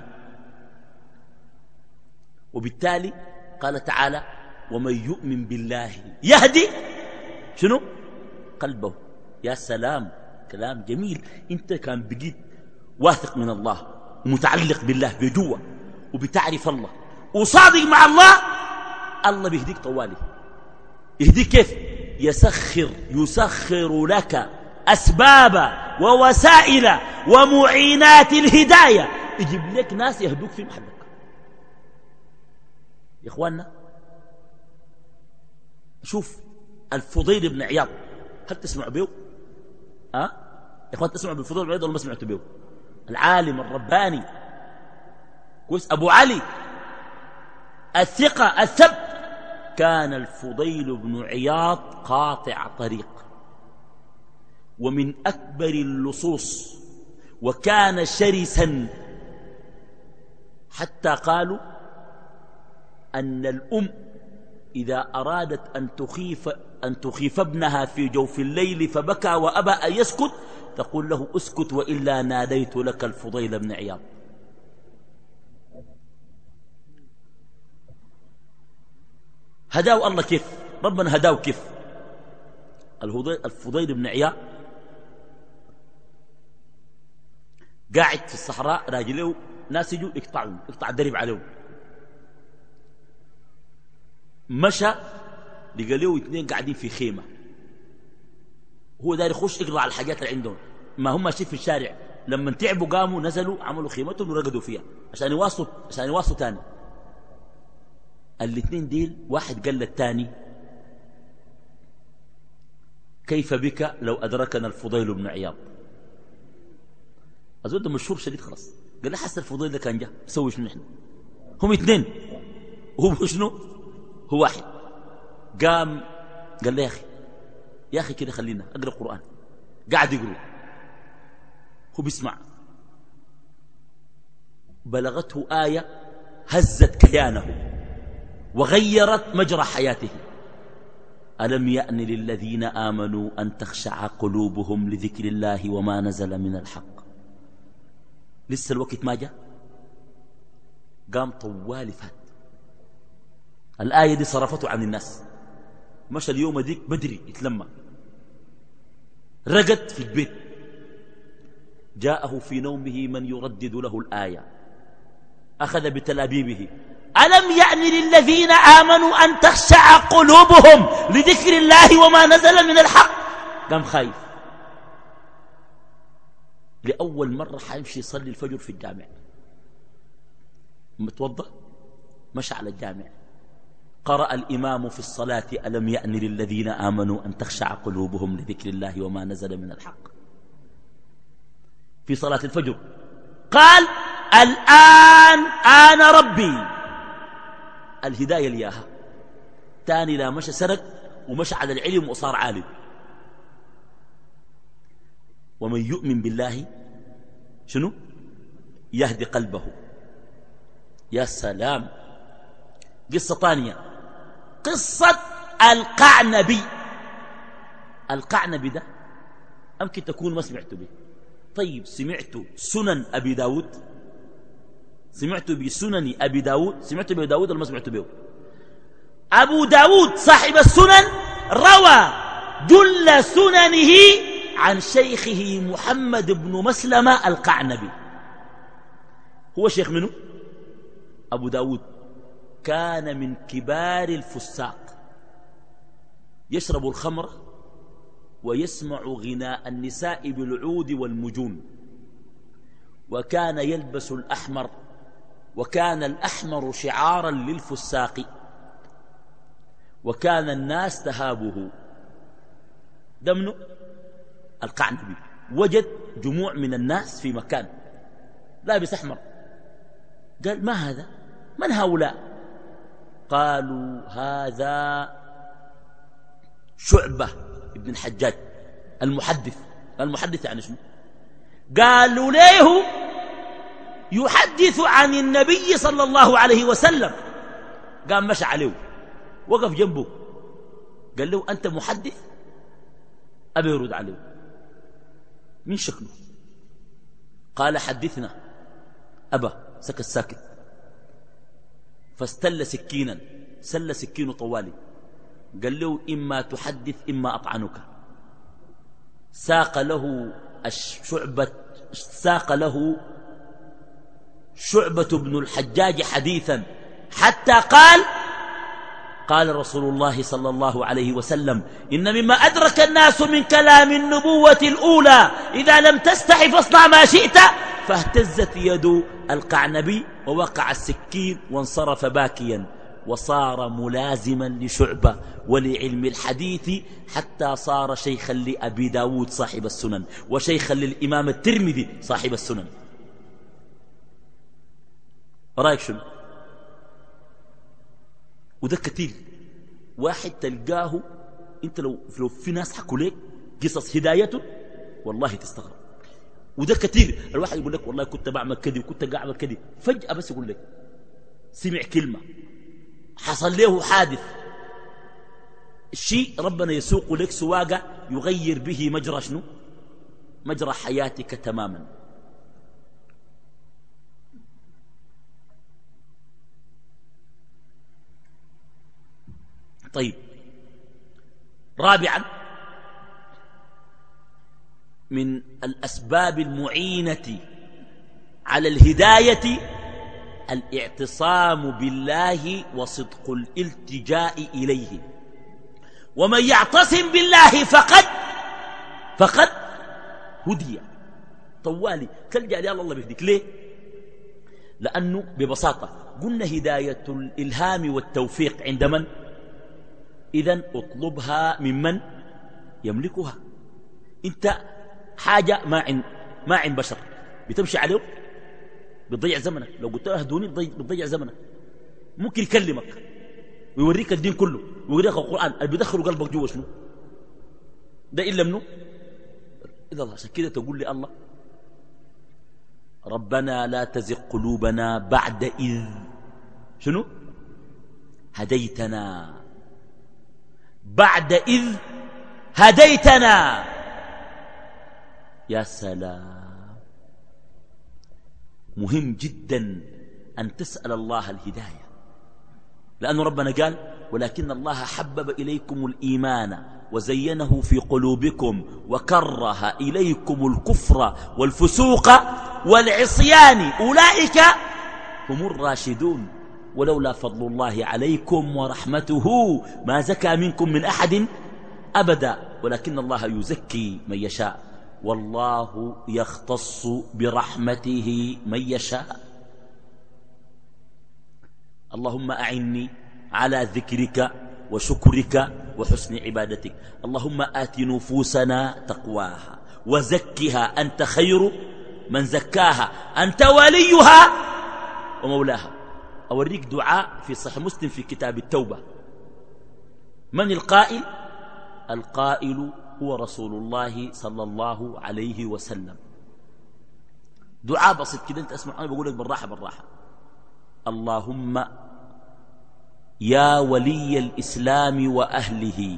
وبالتالي قال تعالى ومن يؤمن بالله يهدي شنو قلبه. يا سلام كلام جميل. انت كان بقيت واثق من الله ومتعلق بالله بجوه وبتعرف الله وصادق مع الله الله بيهديك طوالي. يهديك كيف يسخر يسخر لك أسباب ووسائل ومعينات الهداية. يجيب لك ناس يهدوك في محلك. يا إخواننا شوف الفضيل بن عياض هل تسمعوا به أه؟ يا إخوان تسمعوا بالفضيل بن عياض ولا ما سمعتوا به؟ العالم الرباني كويس أبو علي الثقة الثبت. كان الفضيل بن عياض قاطع طريق ومن أكبر اللصوص وكان شرسا حتى قالوا أن الأم إذا أرادت أن تخيف, أن تخيف ابنها في جوف الليل فبكى وأبى أن يسكت تقول له اسكت وإلا ناديت لك الفضيل بن عياض. هداه الله كيف ربنا هداه كيف. الفضيل بن عياض قاعد في الصحراء راجله ناس يجوا يقطعوا يقطع الدرب عليهم. مشى لقى له اثنين قاعدين في خيمة، هو داير يخش يقرأ على الحاجات اللي عندهم، ما هم ماشيين في الشارع، لما تعبوا قاموا نزلوا عملوا خيمتهم ورقدوا فيها عشان يواصلوا عشان يواصلوا تاني. الاثنين ديل واحد قال للثاني كيف بك لو أدركنا الفضيل بن عياض؟ أزود ده مشهور شديد خلاص. قال له حس الفضيل ده كان جاء سوي شنو نحن؟ هم اثنين هو شنو؟ هو واحد. قام قال له يا أخي يا أخي كده خلينا أقرأ القرآن. قاعد يقرأ هو بيسمع، بلغته آية هزت كيانه وغيرت مجرى حياته. ألم يأن للذين آمنوا أن تخشع قلوبهم لذكر الله وما نزل من الحق. لسه الوقت ما جاء، قام طوال فات. الآية دي صرفته عن الناس، مشى اليوم ديك بدري يتلمى، رقد في البيت، جاءه في نومه من يردد له الآية، أخذ بتلابيبه. ألم يأن للذين آمنوا أن تخشع قلوبهم لذكر الله وما نزل من الحق. قام خايف، لأول مرة حيمشي يصلي الفجر في الجامع، متوضأ مشى على الجامع، قرأ الإمام في الصلاة ألم يأن للذين آمنوا أن تخشع قلوبهم لذكر الله وما نزل من الحق في صلاة الفجر. قال الآن أنا ربي، الهداية لياها. تاني لا مشى سرق ومشى على العلم وصار عالم. ومن يؤمن بالله شنو يهدي قلبه. يا سلام. قصة ثانية، قصة القعنبي. القعنبي ده أمكن تكون ما سمعتوا به. طيب سمعتوا سنن أبي داود؟ سمعتوا بسنن أبي داود؟ سمعتوا بأبي داود ولا ما سمعتوا به؟ أبو داود صاحب السنن روى جل سننه عن شيخه محمد بن مسلمة القعنبي. هو شيخ منه؟ أبو داود كان من كبار الفساق، يشرب الخمر ويسمع غناء النساء بالعود والمجون، وكان يلبس الأحمر، وكان الأحمر شعارا للفساق، وكان الناس تهابه. دمنه القعنبي وجد جموع من الناس في مكان لابس أحمر، قال ما هذا؟ من هؤلاء؟ قالوا هذا شعبة ابن الحجاج المحدث. المحدث يعني شنو؟ قالوا له يحدث عن النبي صلى الله عليه وسلم. قام مشى عليه وقف جنبه قال له أنت محدث؟ أبي يرد عليه من شكله؟ قال حدثنا. أبا سكت ساكت، فاستل سكينا، سل سكين طوالي، قال له إما تحدث إما أطعنك. ساق له الشعبة ساق له شعبة بن الحجاج حديثا حتى قال قال رسول الله صلى الله عليه وسلم إن مما أدرك الناس من كلام النبوة الأولى إذا لم تستحي فاصنع ما شئت. فاهتزت يد القعنبي ووقع السكين وانصرف باكيا، وصار ملازما لشعبة ولعلم الحديث حتى صار شيخا لأبي داود صاحب السنن، وشيخا للإمام الترمذي صاحب السنن. رأيك شنو؟ وده كتير. واحد تلقاه انت لو, لو في ناس حكوا لك قصص هدايته والله تستغرب. وده كتير. الواحد يقول لك والله كنت بعمل كذي وكنت قاعد اعمل كذي، فجأة بس يقول لك سمع كلمة، حصل له حادث، شيء ربنا يسوق لك سواقة يغير به مجرى شنو؟ مجرى حياتك تماما. طيب رابعا من الأسباب المعينة على الهداية الاعتصام بالله وصدق الالتجاء إليه. ومن يعتصم بالله فقد فقد هدي. طوالي تلجأ لي الله بيهديك. ليه؟ لأنه ببساطة قلنا هداية الإلهام والتوفيق عند من؟ إذن اطلبها ممن يملكها. انت حاجة ما عند ما عند بشر بتمشي عليه بتضيع زمنك. لو قلت له اهدوني بتضيع زمنك. ممكن يكلمك ويوريك الدين كله ويوريك القرآن اللي بيدخلوا قلبك جوا شنو ده إلا منه إلا الله. عشان كده تقول لي الله ربنا لا تزغ قلوبنا بعد إذ شنو هديتنا بعد إذ هديتنا. يا سلام. مهم جدا أن تسأل الله الهداية، لأن ربنا قال ولكن الله حبب إليكم الإيمان وزينه في قلوبكم وكره إليكم الكفر والفسوق والعصيان أولئك هم الراشدون ولولا فضل الله عليكم ورحمته ما زكى منكم من أحد أبدا ولكن الله يزكي من يشاء والله يختص برحمته من يشاء. اللهم أعني على ذكرك وشكرك وحسن عبادتك. اللهم آت نفوسنا تقواها وزكها أنت خير من زكاها أنت وليها ومولاها. أوريك دعاء في صحيح مسلم في كتاب التوبة. من القائل؟ القائل هو رسول الله صلى الله عليه وسلم. دعاء بسيط كده انت اسمع. انا بقول لك بالراحه بالراحه. اللهم يا ولي الإسلام وأهله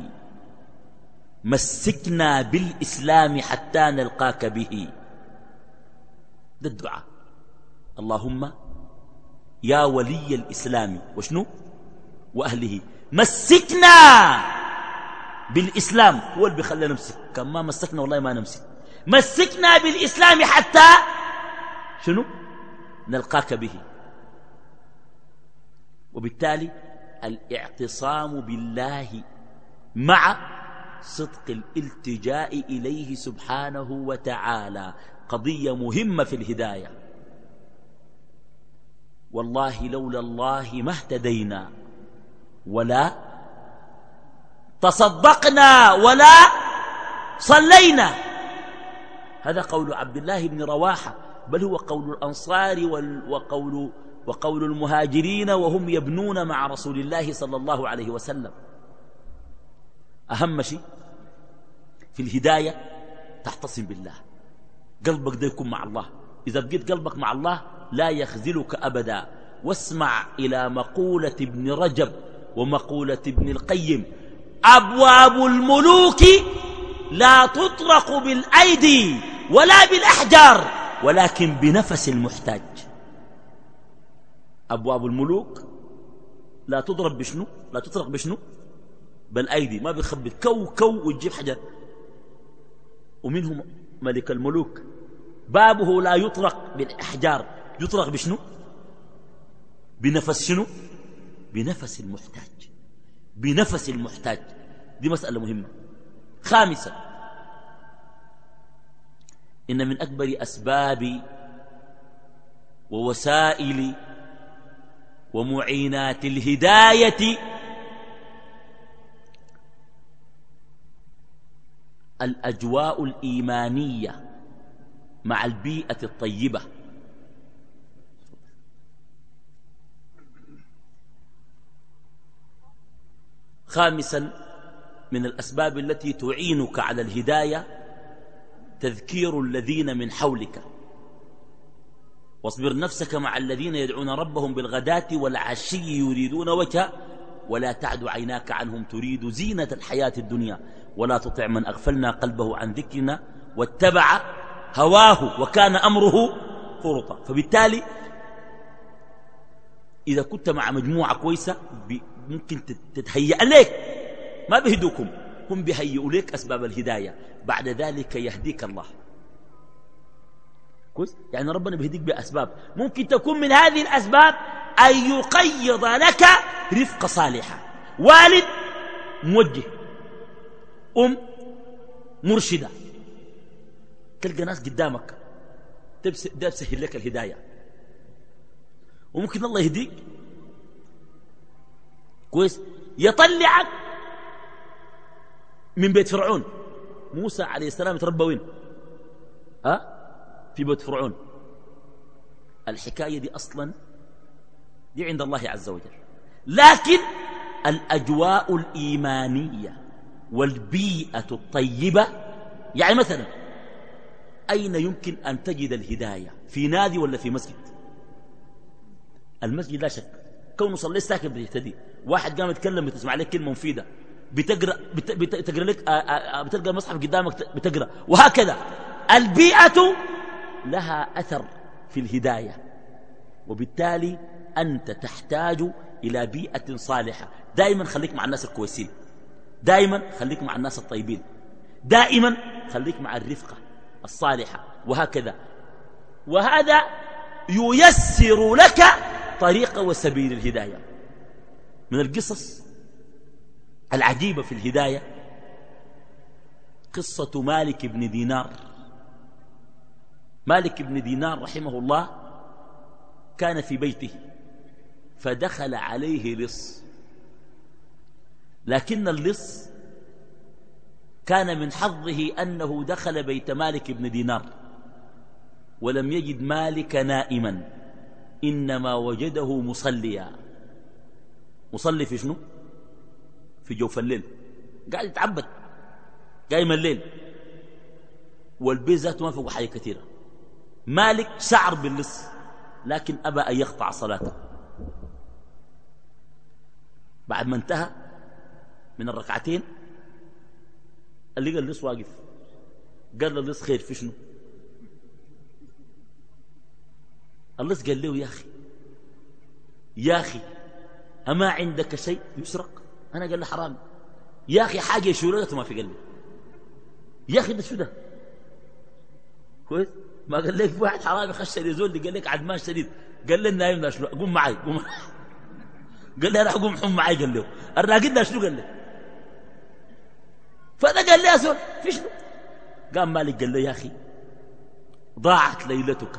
مسكنا بالإسلام حتى نلقاك به. ده الدعاء. اللهم يا ولي الإسلام وشنو وأهله مسكنا بالإسلام. هو اللي بيخلينا نمسك. كان ما مسكنا والله ما نمسك. مسكنا بالإسلام حتى شنو نلقاك به. وبالتالي الاعتصام بالله مع صدق الالتجاء إليه سبحانه وتعالى قضية مهمة في الهداية. والله لولا الله ما اهتدينا ولا تصدقنا ولا صلينا. هذا قول عبد الله بن رواحة، بل هو قول الأنصار وقول وقول المهاجرين وهم يبنون مع رسول الله صلى الله عليه وسلم. أهم شيء في الهداية تحتصم بالله. قلبك ده يكون مع الله. إذا بقيت قلبك مع الله لا يخذلك أبدا. واسمع إلى مقولة ابن رجب ومقولة ابن القيم: أبواب الملوك لا تطرق بالأيدي ولا بالأحجار ولكن بنفس المحتاج. أبواب الملوك لا تضرب بشنو؟ لا تطرق بشنو؟ بالأيدي. ما بيخبط كو كو وتجيب حجر. ومنهم ملك الملوك بابه لا يطرق بالأحجار، يطرق بشنو؟ بنفس شنو؟ بنفس المحتاج. بنفس المحتاج. دي مسألة مهمة. خامسا، إن من أكبر أسباب ووسائل ومعينات الهداية الأجواء الإيمانية مع البيئة الطيبة. خامسا، من الأسباب التي تعينك على الهداية تذكير الذين من حولك. واصبر نفسك مع الذين يدعون ربهم بالغداة والعشي يريدون وجهه ولا تعد عيناك عنهم تريد زينة الحياة الدنيا ولا تطع من أغفلنا قلبه عن ذكرنا واتبع هواه وكان أمره فرطا. فبالتالي إذا كنت مع مجموعة كويسة ممكن تتهيأ لك. ما بيهدوكم، هم بيهيئوا لك أسباب الهداية. بعد ذلك يهديك الله. كويس؟ يعني ربنا بيهديك بأسباب، ممكن تكون من هذه الأسباب أن يقيض لك رفق صالحة، والد موجه، أم مرشدة، تلقى ناس قدامك ده بسهل لك الهداية، وممكن الله يهديك كويس يطلعك من بيت فرعون. موسى عليه السلام تربى وين؟ أه؟ في بيت فرعون. الحكاية دي أصلا دي عند الله عز وجل، لكن الأجواء الإيمانية والبيئة الطيبة، يعني مثلا أين يمكن أن تجد الهداية؟ في نادي ولا في مسجد؟ المسجد لا شك، كونه صليت ساكن بتهتدي، واحد قام يتكلم بتسمع لك كلمة مفيدة، بتقرأ بت... بت... بتقرأ لك بتلقى المصحف قدامك بتقرأ، وهكذا. البيئة لها أثر في الهداية، وبالتالي أنت تحتاج إلى بيئة صالحة. دائما خليك مع الناس الكويسين، دائما خليك مع الناس الطيبين، دائما خليك مع الرفقة الصالحة، وهكذا. وهذا ييسر لك طريق وسبيل الهداية. من القصص العجيبة في الهداية قصة مالك بن دينار. مالك بن دينار رحمه الله كان في بيته، فدخل عليه لص، لكن اللص كان من حظه أنه دخل بيت مالك بن دينار ولم يجد مالك نائما، إنما وجده مصليا. مصلي في شنو؟ في جوف الليل، قاعد يتعبد قايم الليل، والبيت ذاته ما فوق حاجة كثيرة. مالك شعر باللص لكن أبى أن يقطع صلاته. بعد ما انتهى من الركعتين اللي قال اللص واقف، قال له اللص خير في شنو؟ اللص قال له يا أخي يا أخي أما عندك شيء يسرق؟ أنا قال له حرام. يا أخي حاجة يشورته ما في قلبي. يا أخي ده شو ده؟ كويس؟ ما قال لك واحد حرامي خش يزول، قال لك عدمان شديد، قال لي النايم ده شنو؟ قوم معي قوم. قال لي راح قوم حم معي، قال له الراقد ده شنو؟ قال لي فأنا قال لي يا زول في شنو؟ قام مالك قال له يا أخي ضاعت ليلتك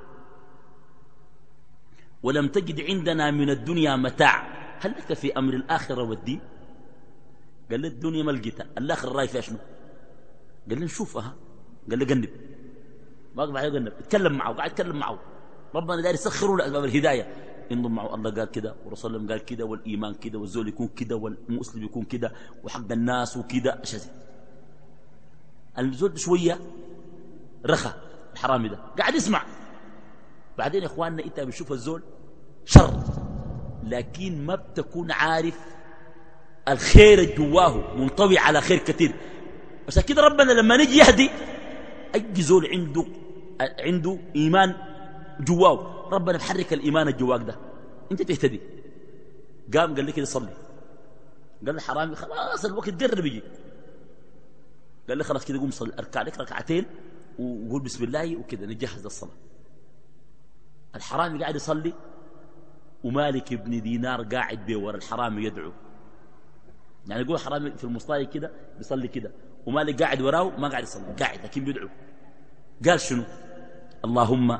ولم تجد عندنا من الدنيا متاع، هل لك في أمر الآخرة والدين؟ قال لي الدنيا ما لقيتها، الآخرة راي فيها شنو؟ قال لي نشوفها. قال لي قنب، ما أقبع يقنب، اتكلم معه، قاعد يتكلم معه. ربنا داير يسخروا لأسباب الهداية، انضم معه. الله قال كده ورسول الله قال كده، والإيمان كده، والزول يكون كده، والمسلم يكون كده، وحق الناس وكده أشياء. الزول شوية رخى الحرامي ده قاعد يسمع. بعدين يا إخواننا أنت بتشوف الزول شر، لكن ما بتكون عارف الخير الجواه منطوي على خير كثير. عشان كده ربنا لما نجي يهدي أي زول عنده عنده إيمان جواه، ربنا بحرك الإيمان الجواك ده أنت تهتدي. قام قال لي كده صلي، قال لي حرامي خلاص الوقت قرب يجي، قال لي خلاص كده قوم صلي، اركع لك ركعتين وقول بسم الله وكده نجهز للصلاة. الحرامي قاعد يصلي ومالك بن دينار قاعد بورا الحرامي يدعو، يعني يقول حرامي في المصطاي كده بيصلي كده، ومالك قاعد وراه ما قاعد يصلي، قاعد لكن بيدعو. قال شنو؟ اللهم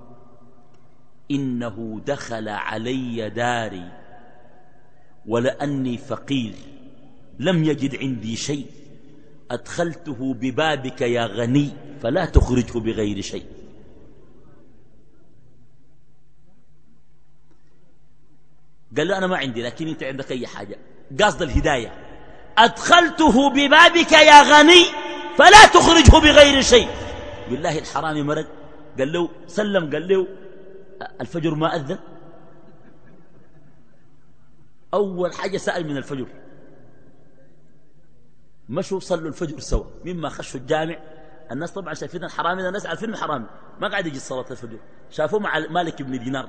إنه دخل علي داري ولأني فقير لم يجد عندي شيء، أدخلته ببابك يا غني فلا تخرجه بغير شيء. قال له أنا ما عندي لكن أنت عندك أي حاجة، قصد الهداية. أدخلته ببابك يا غني فلا تخرجه بغير شيء. بالله الحرامي مرق، قال له سلم، قال له الفجر ما أذن. أول حاجة سأل من الفجر، مشوا صلوا الفجر سوا. مما خشوا الجامع الناس طبعا شايفين الحرامي، الناس عارفين الحرامي ما قاعد يجي صلاة الفجر، شافوه مع مالك بن دينار.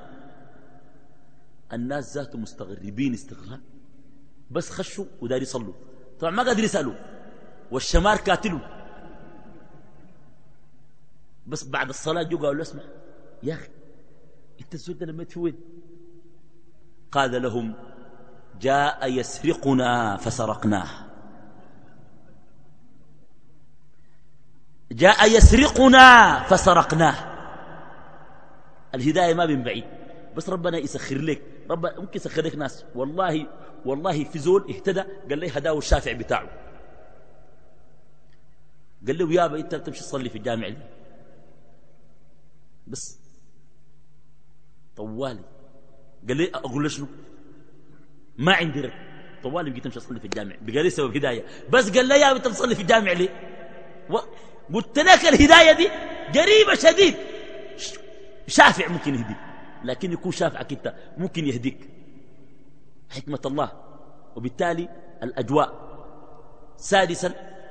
الناس ذاته مستغربين استغراب، بس خشوا ودار يصلوا، طبعا ما قادر يسألوا، والشمار كاتلوا. بس بعد الصلاة جو قالوا له اسمع يا أخي أنت الزول ده لما وين؟ قال لهم جاء يسرقنا فسرقناه، جاء يسرقنا فسرقناه. الهداية ما بين بعيد، بس ربنا يسخر لك، ربنا ممكن يسخر لك ناس. والله والله في زول اهتدى قال لي هداه الشافع بتاعه، قال له يابا انت بتمشي تصلي في الجامع لي بس طوالي. قال لي اقول له شنو؟ ما عندي رب، طوالي بقيت امشي اصلي في الجامع، بقى لي سبب هدايه. بس قال لي يابا انت بتصلي في الجامع ليه؟ و... قلت لك الهدايه دي قريبه شديد. شافع ممكن يهديك، لكن يكون شافعك انت ممكن يهديك، حكمه الله. وبالتالي الاجواء. سادسا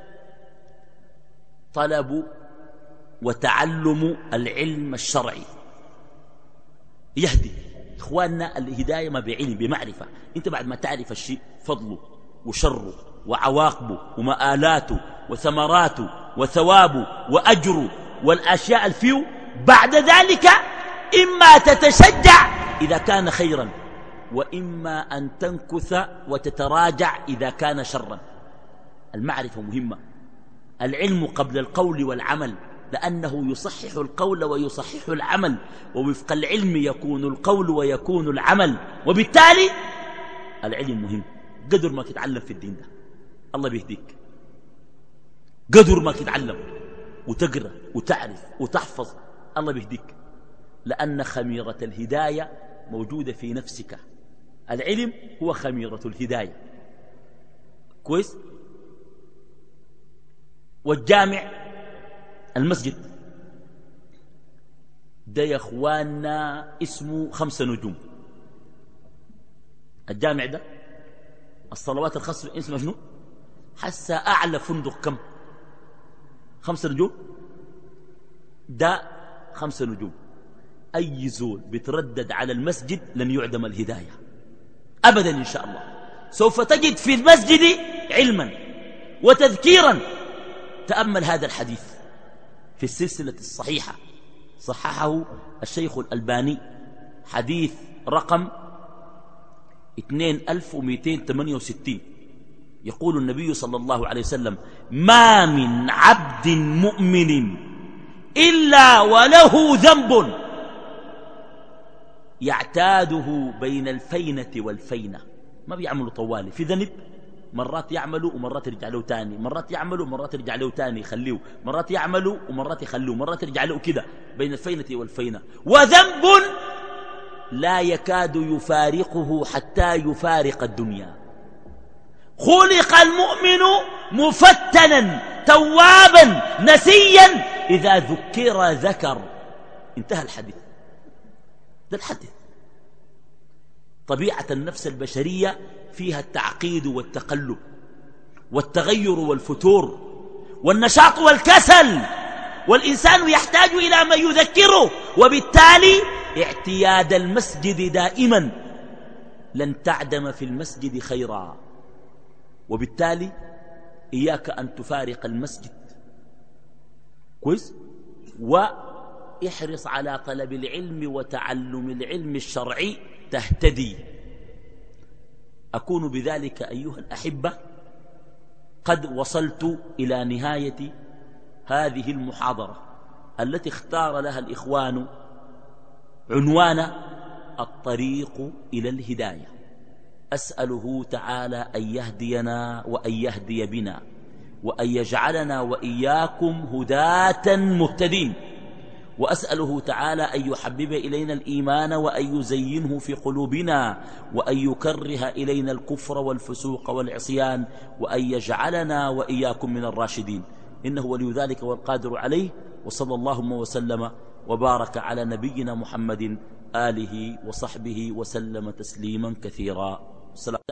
طلب وتعلم العلم الشرعي يهدي. إخواننا الهداية ما بعلم، بمعرفة. أنت بعد ما تعرف الشيء فضله وشره وعواقبه ومآلاته وثمراته وثوابه وأجره والأشياء الفيه، بعد ذلك إما تتشجع إذا كان خيرا، وإما أن تنكث وتتراجع إذا كان شرا. المعرفة مهمة. العلم قبل القول والعمل، لأنه يصحح القول ويصحح العمل، ووفق العلم يكون القول ويكون العمل. وبالتالي العلم مهم. قدر ما تتعلم في الدين ده الله بيهديك، قدر ما تتعلم وتقرأ وتعرف وتحفظ الله بيهديك، لأن خميرة الهداية موجودة في نفسك. العلم هو خميرة الهداية. كويس. والجامع المسجد ده يا اخواننا اسمه خمسة نجوم. الجامع ده الصلوات الخمس اسمه شنو؟ حسا أعلى فندق كم؟ خمسة نجوم. ده خمسة نجوم. أي زول بتردد على المسجد لن يعدم الهداية أبدا إن شاء الله. سوف تجد في المسجد علما وتذكيرا. تأمل هذا الحديث في السلسلة الصحيحة، صححه الشيخ الألباني، حديث رقم اثنين ألف ومئتين وثمانية وستين. يقول النبي صلى الله عليه وسلم: ما من عبد مؤمن إلا وله ذنب يعتاده بين الفينة والفينة. ما بيعملوا طوالي في ذنب، مرات يعملوا ومرات يرجع له تاني، مرات يعملوا ومرات يرجع له تاني يخليه، مرات يعملوا ومرات يخلوه، مرات يرجع له كده بين الفينة والفينة. وذنب لا يكاد يفارقه حتى يفارق الدنيا. خلق المؤمن مفتنا توابا نسيا إذا ذكر ذكر. انتهى الحديث. ده الحديث. طبيعة النفس البشرية فيها التعقيد والتقلب والتغير والفتور والنشاط والكسل، والإنسان يحتاج إلى ما يذكره. وبالتالي اعتياد المسجد دائما لن تعدم في المسجد خيرا. وبالتالي إياك أن تفارق المسجد. كويس. واحرص على طلب العلم وتعلم العلم الشرعي تهتدي. أكون بذلك أيها الأحبة قد وصلت إلى نهاية هذه المحاضرة التي اختار لها الإخوان عنوان الطريق إلى الهداية. أسأله تعالى أن يهدينا وأن يهدي بنا وأن يجعلنا وإياكم هداة مهتدين. وأسأله تعالى أن يحبب إلينا الإيمان وأن يزينه في قلوبنا وأن يكره إلينا الكفر والفسوق والعصيان وأن يجعلنا وإياكم من الراشدين، إنه ولي ذلك والقادر عليه. وصلى اللهم وسلم وبارك على نبينا محمد آله وصحبه وسلم تسليما كثيرا.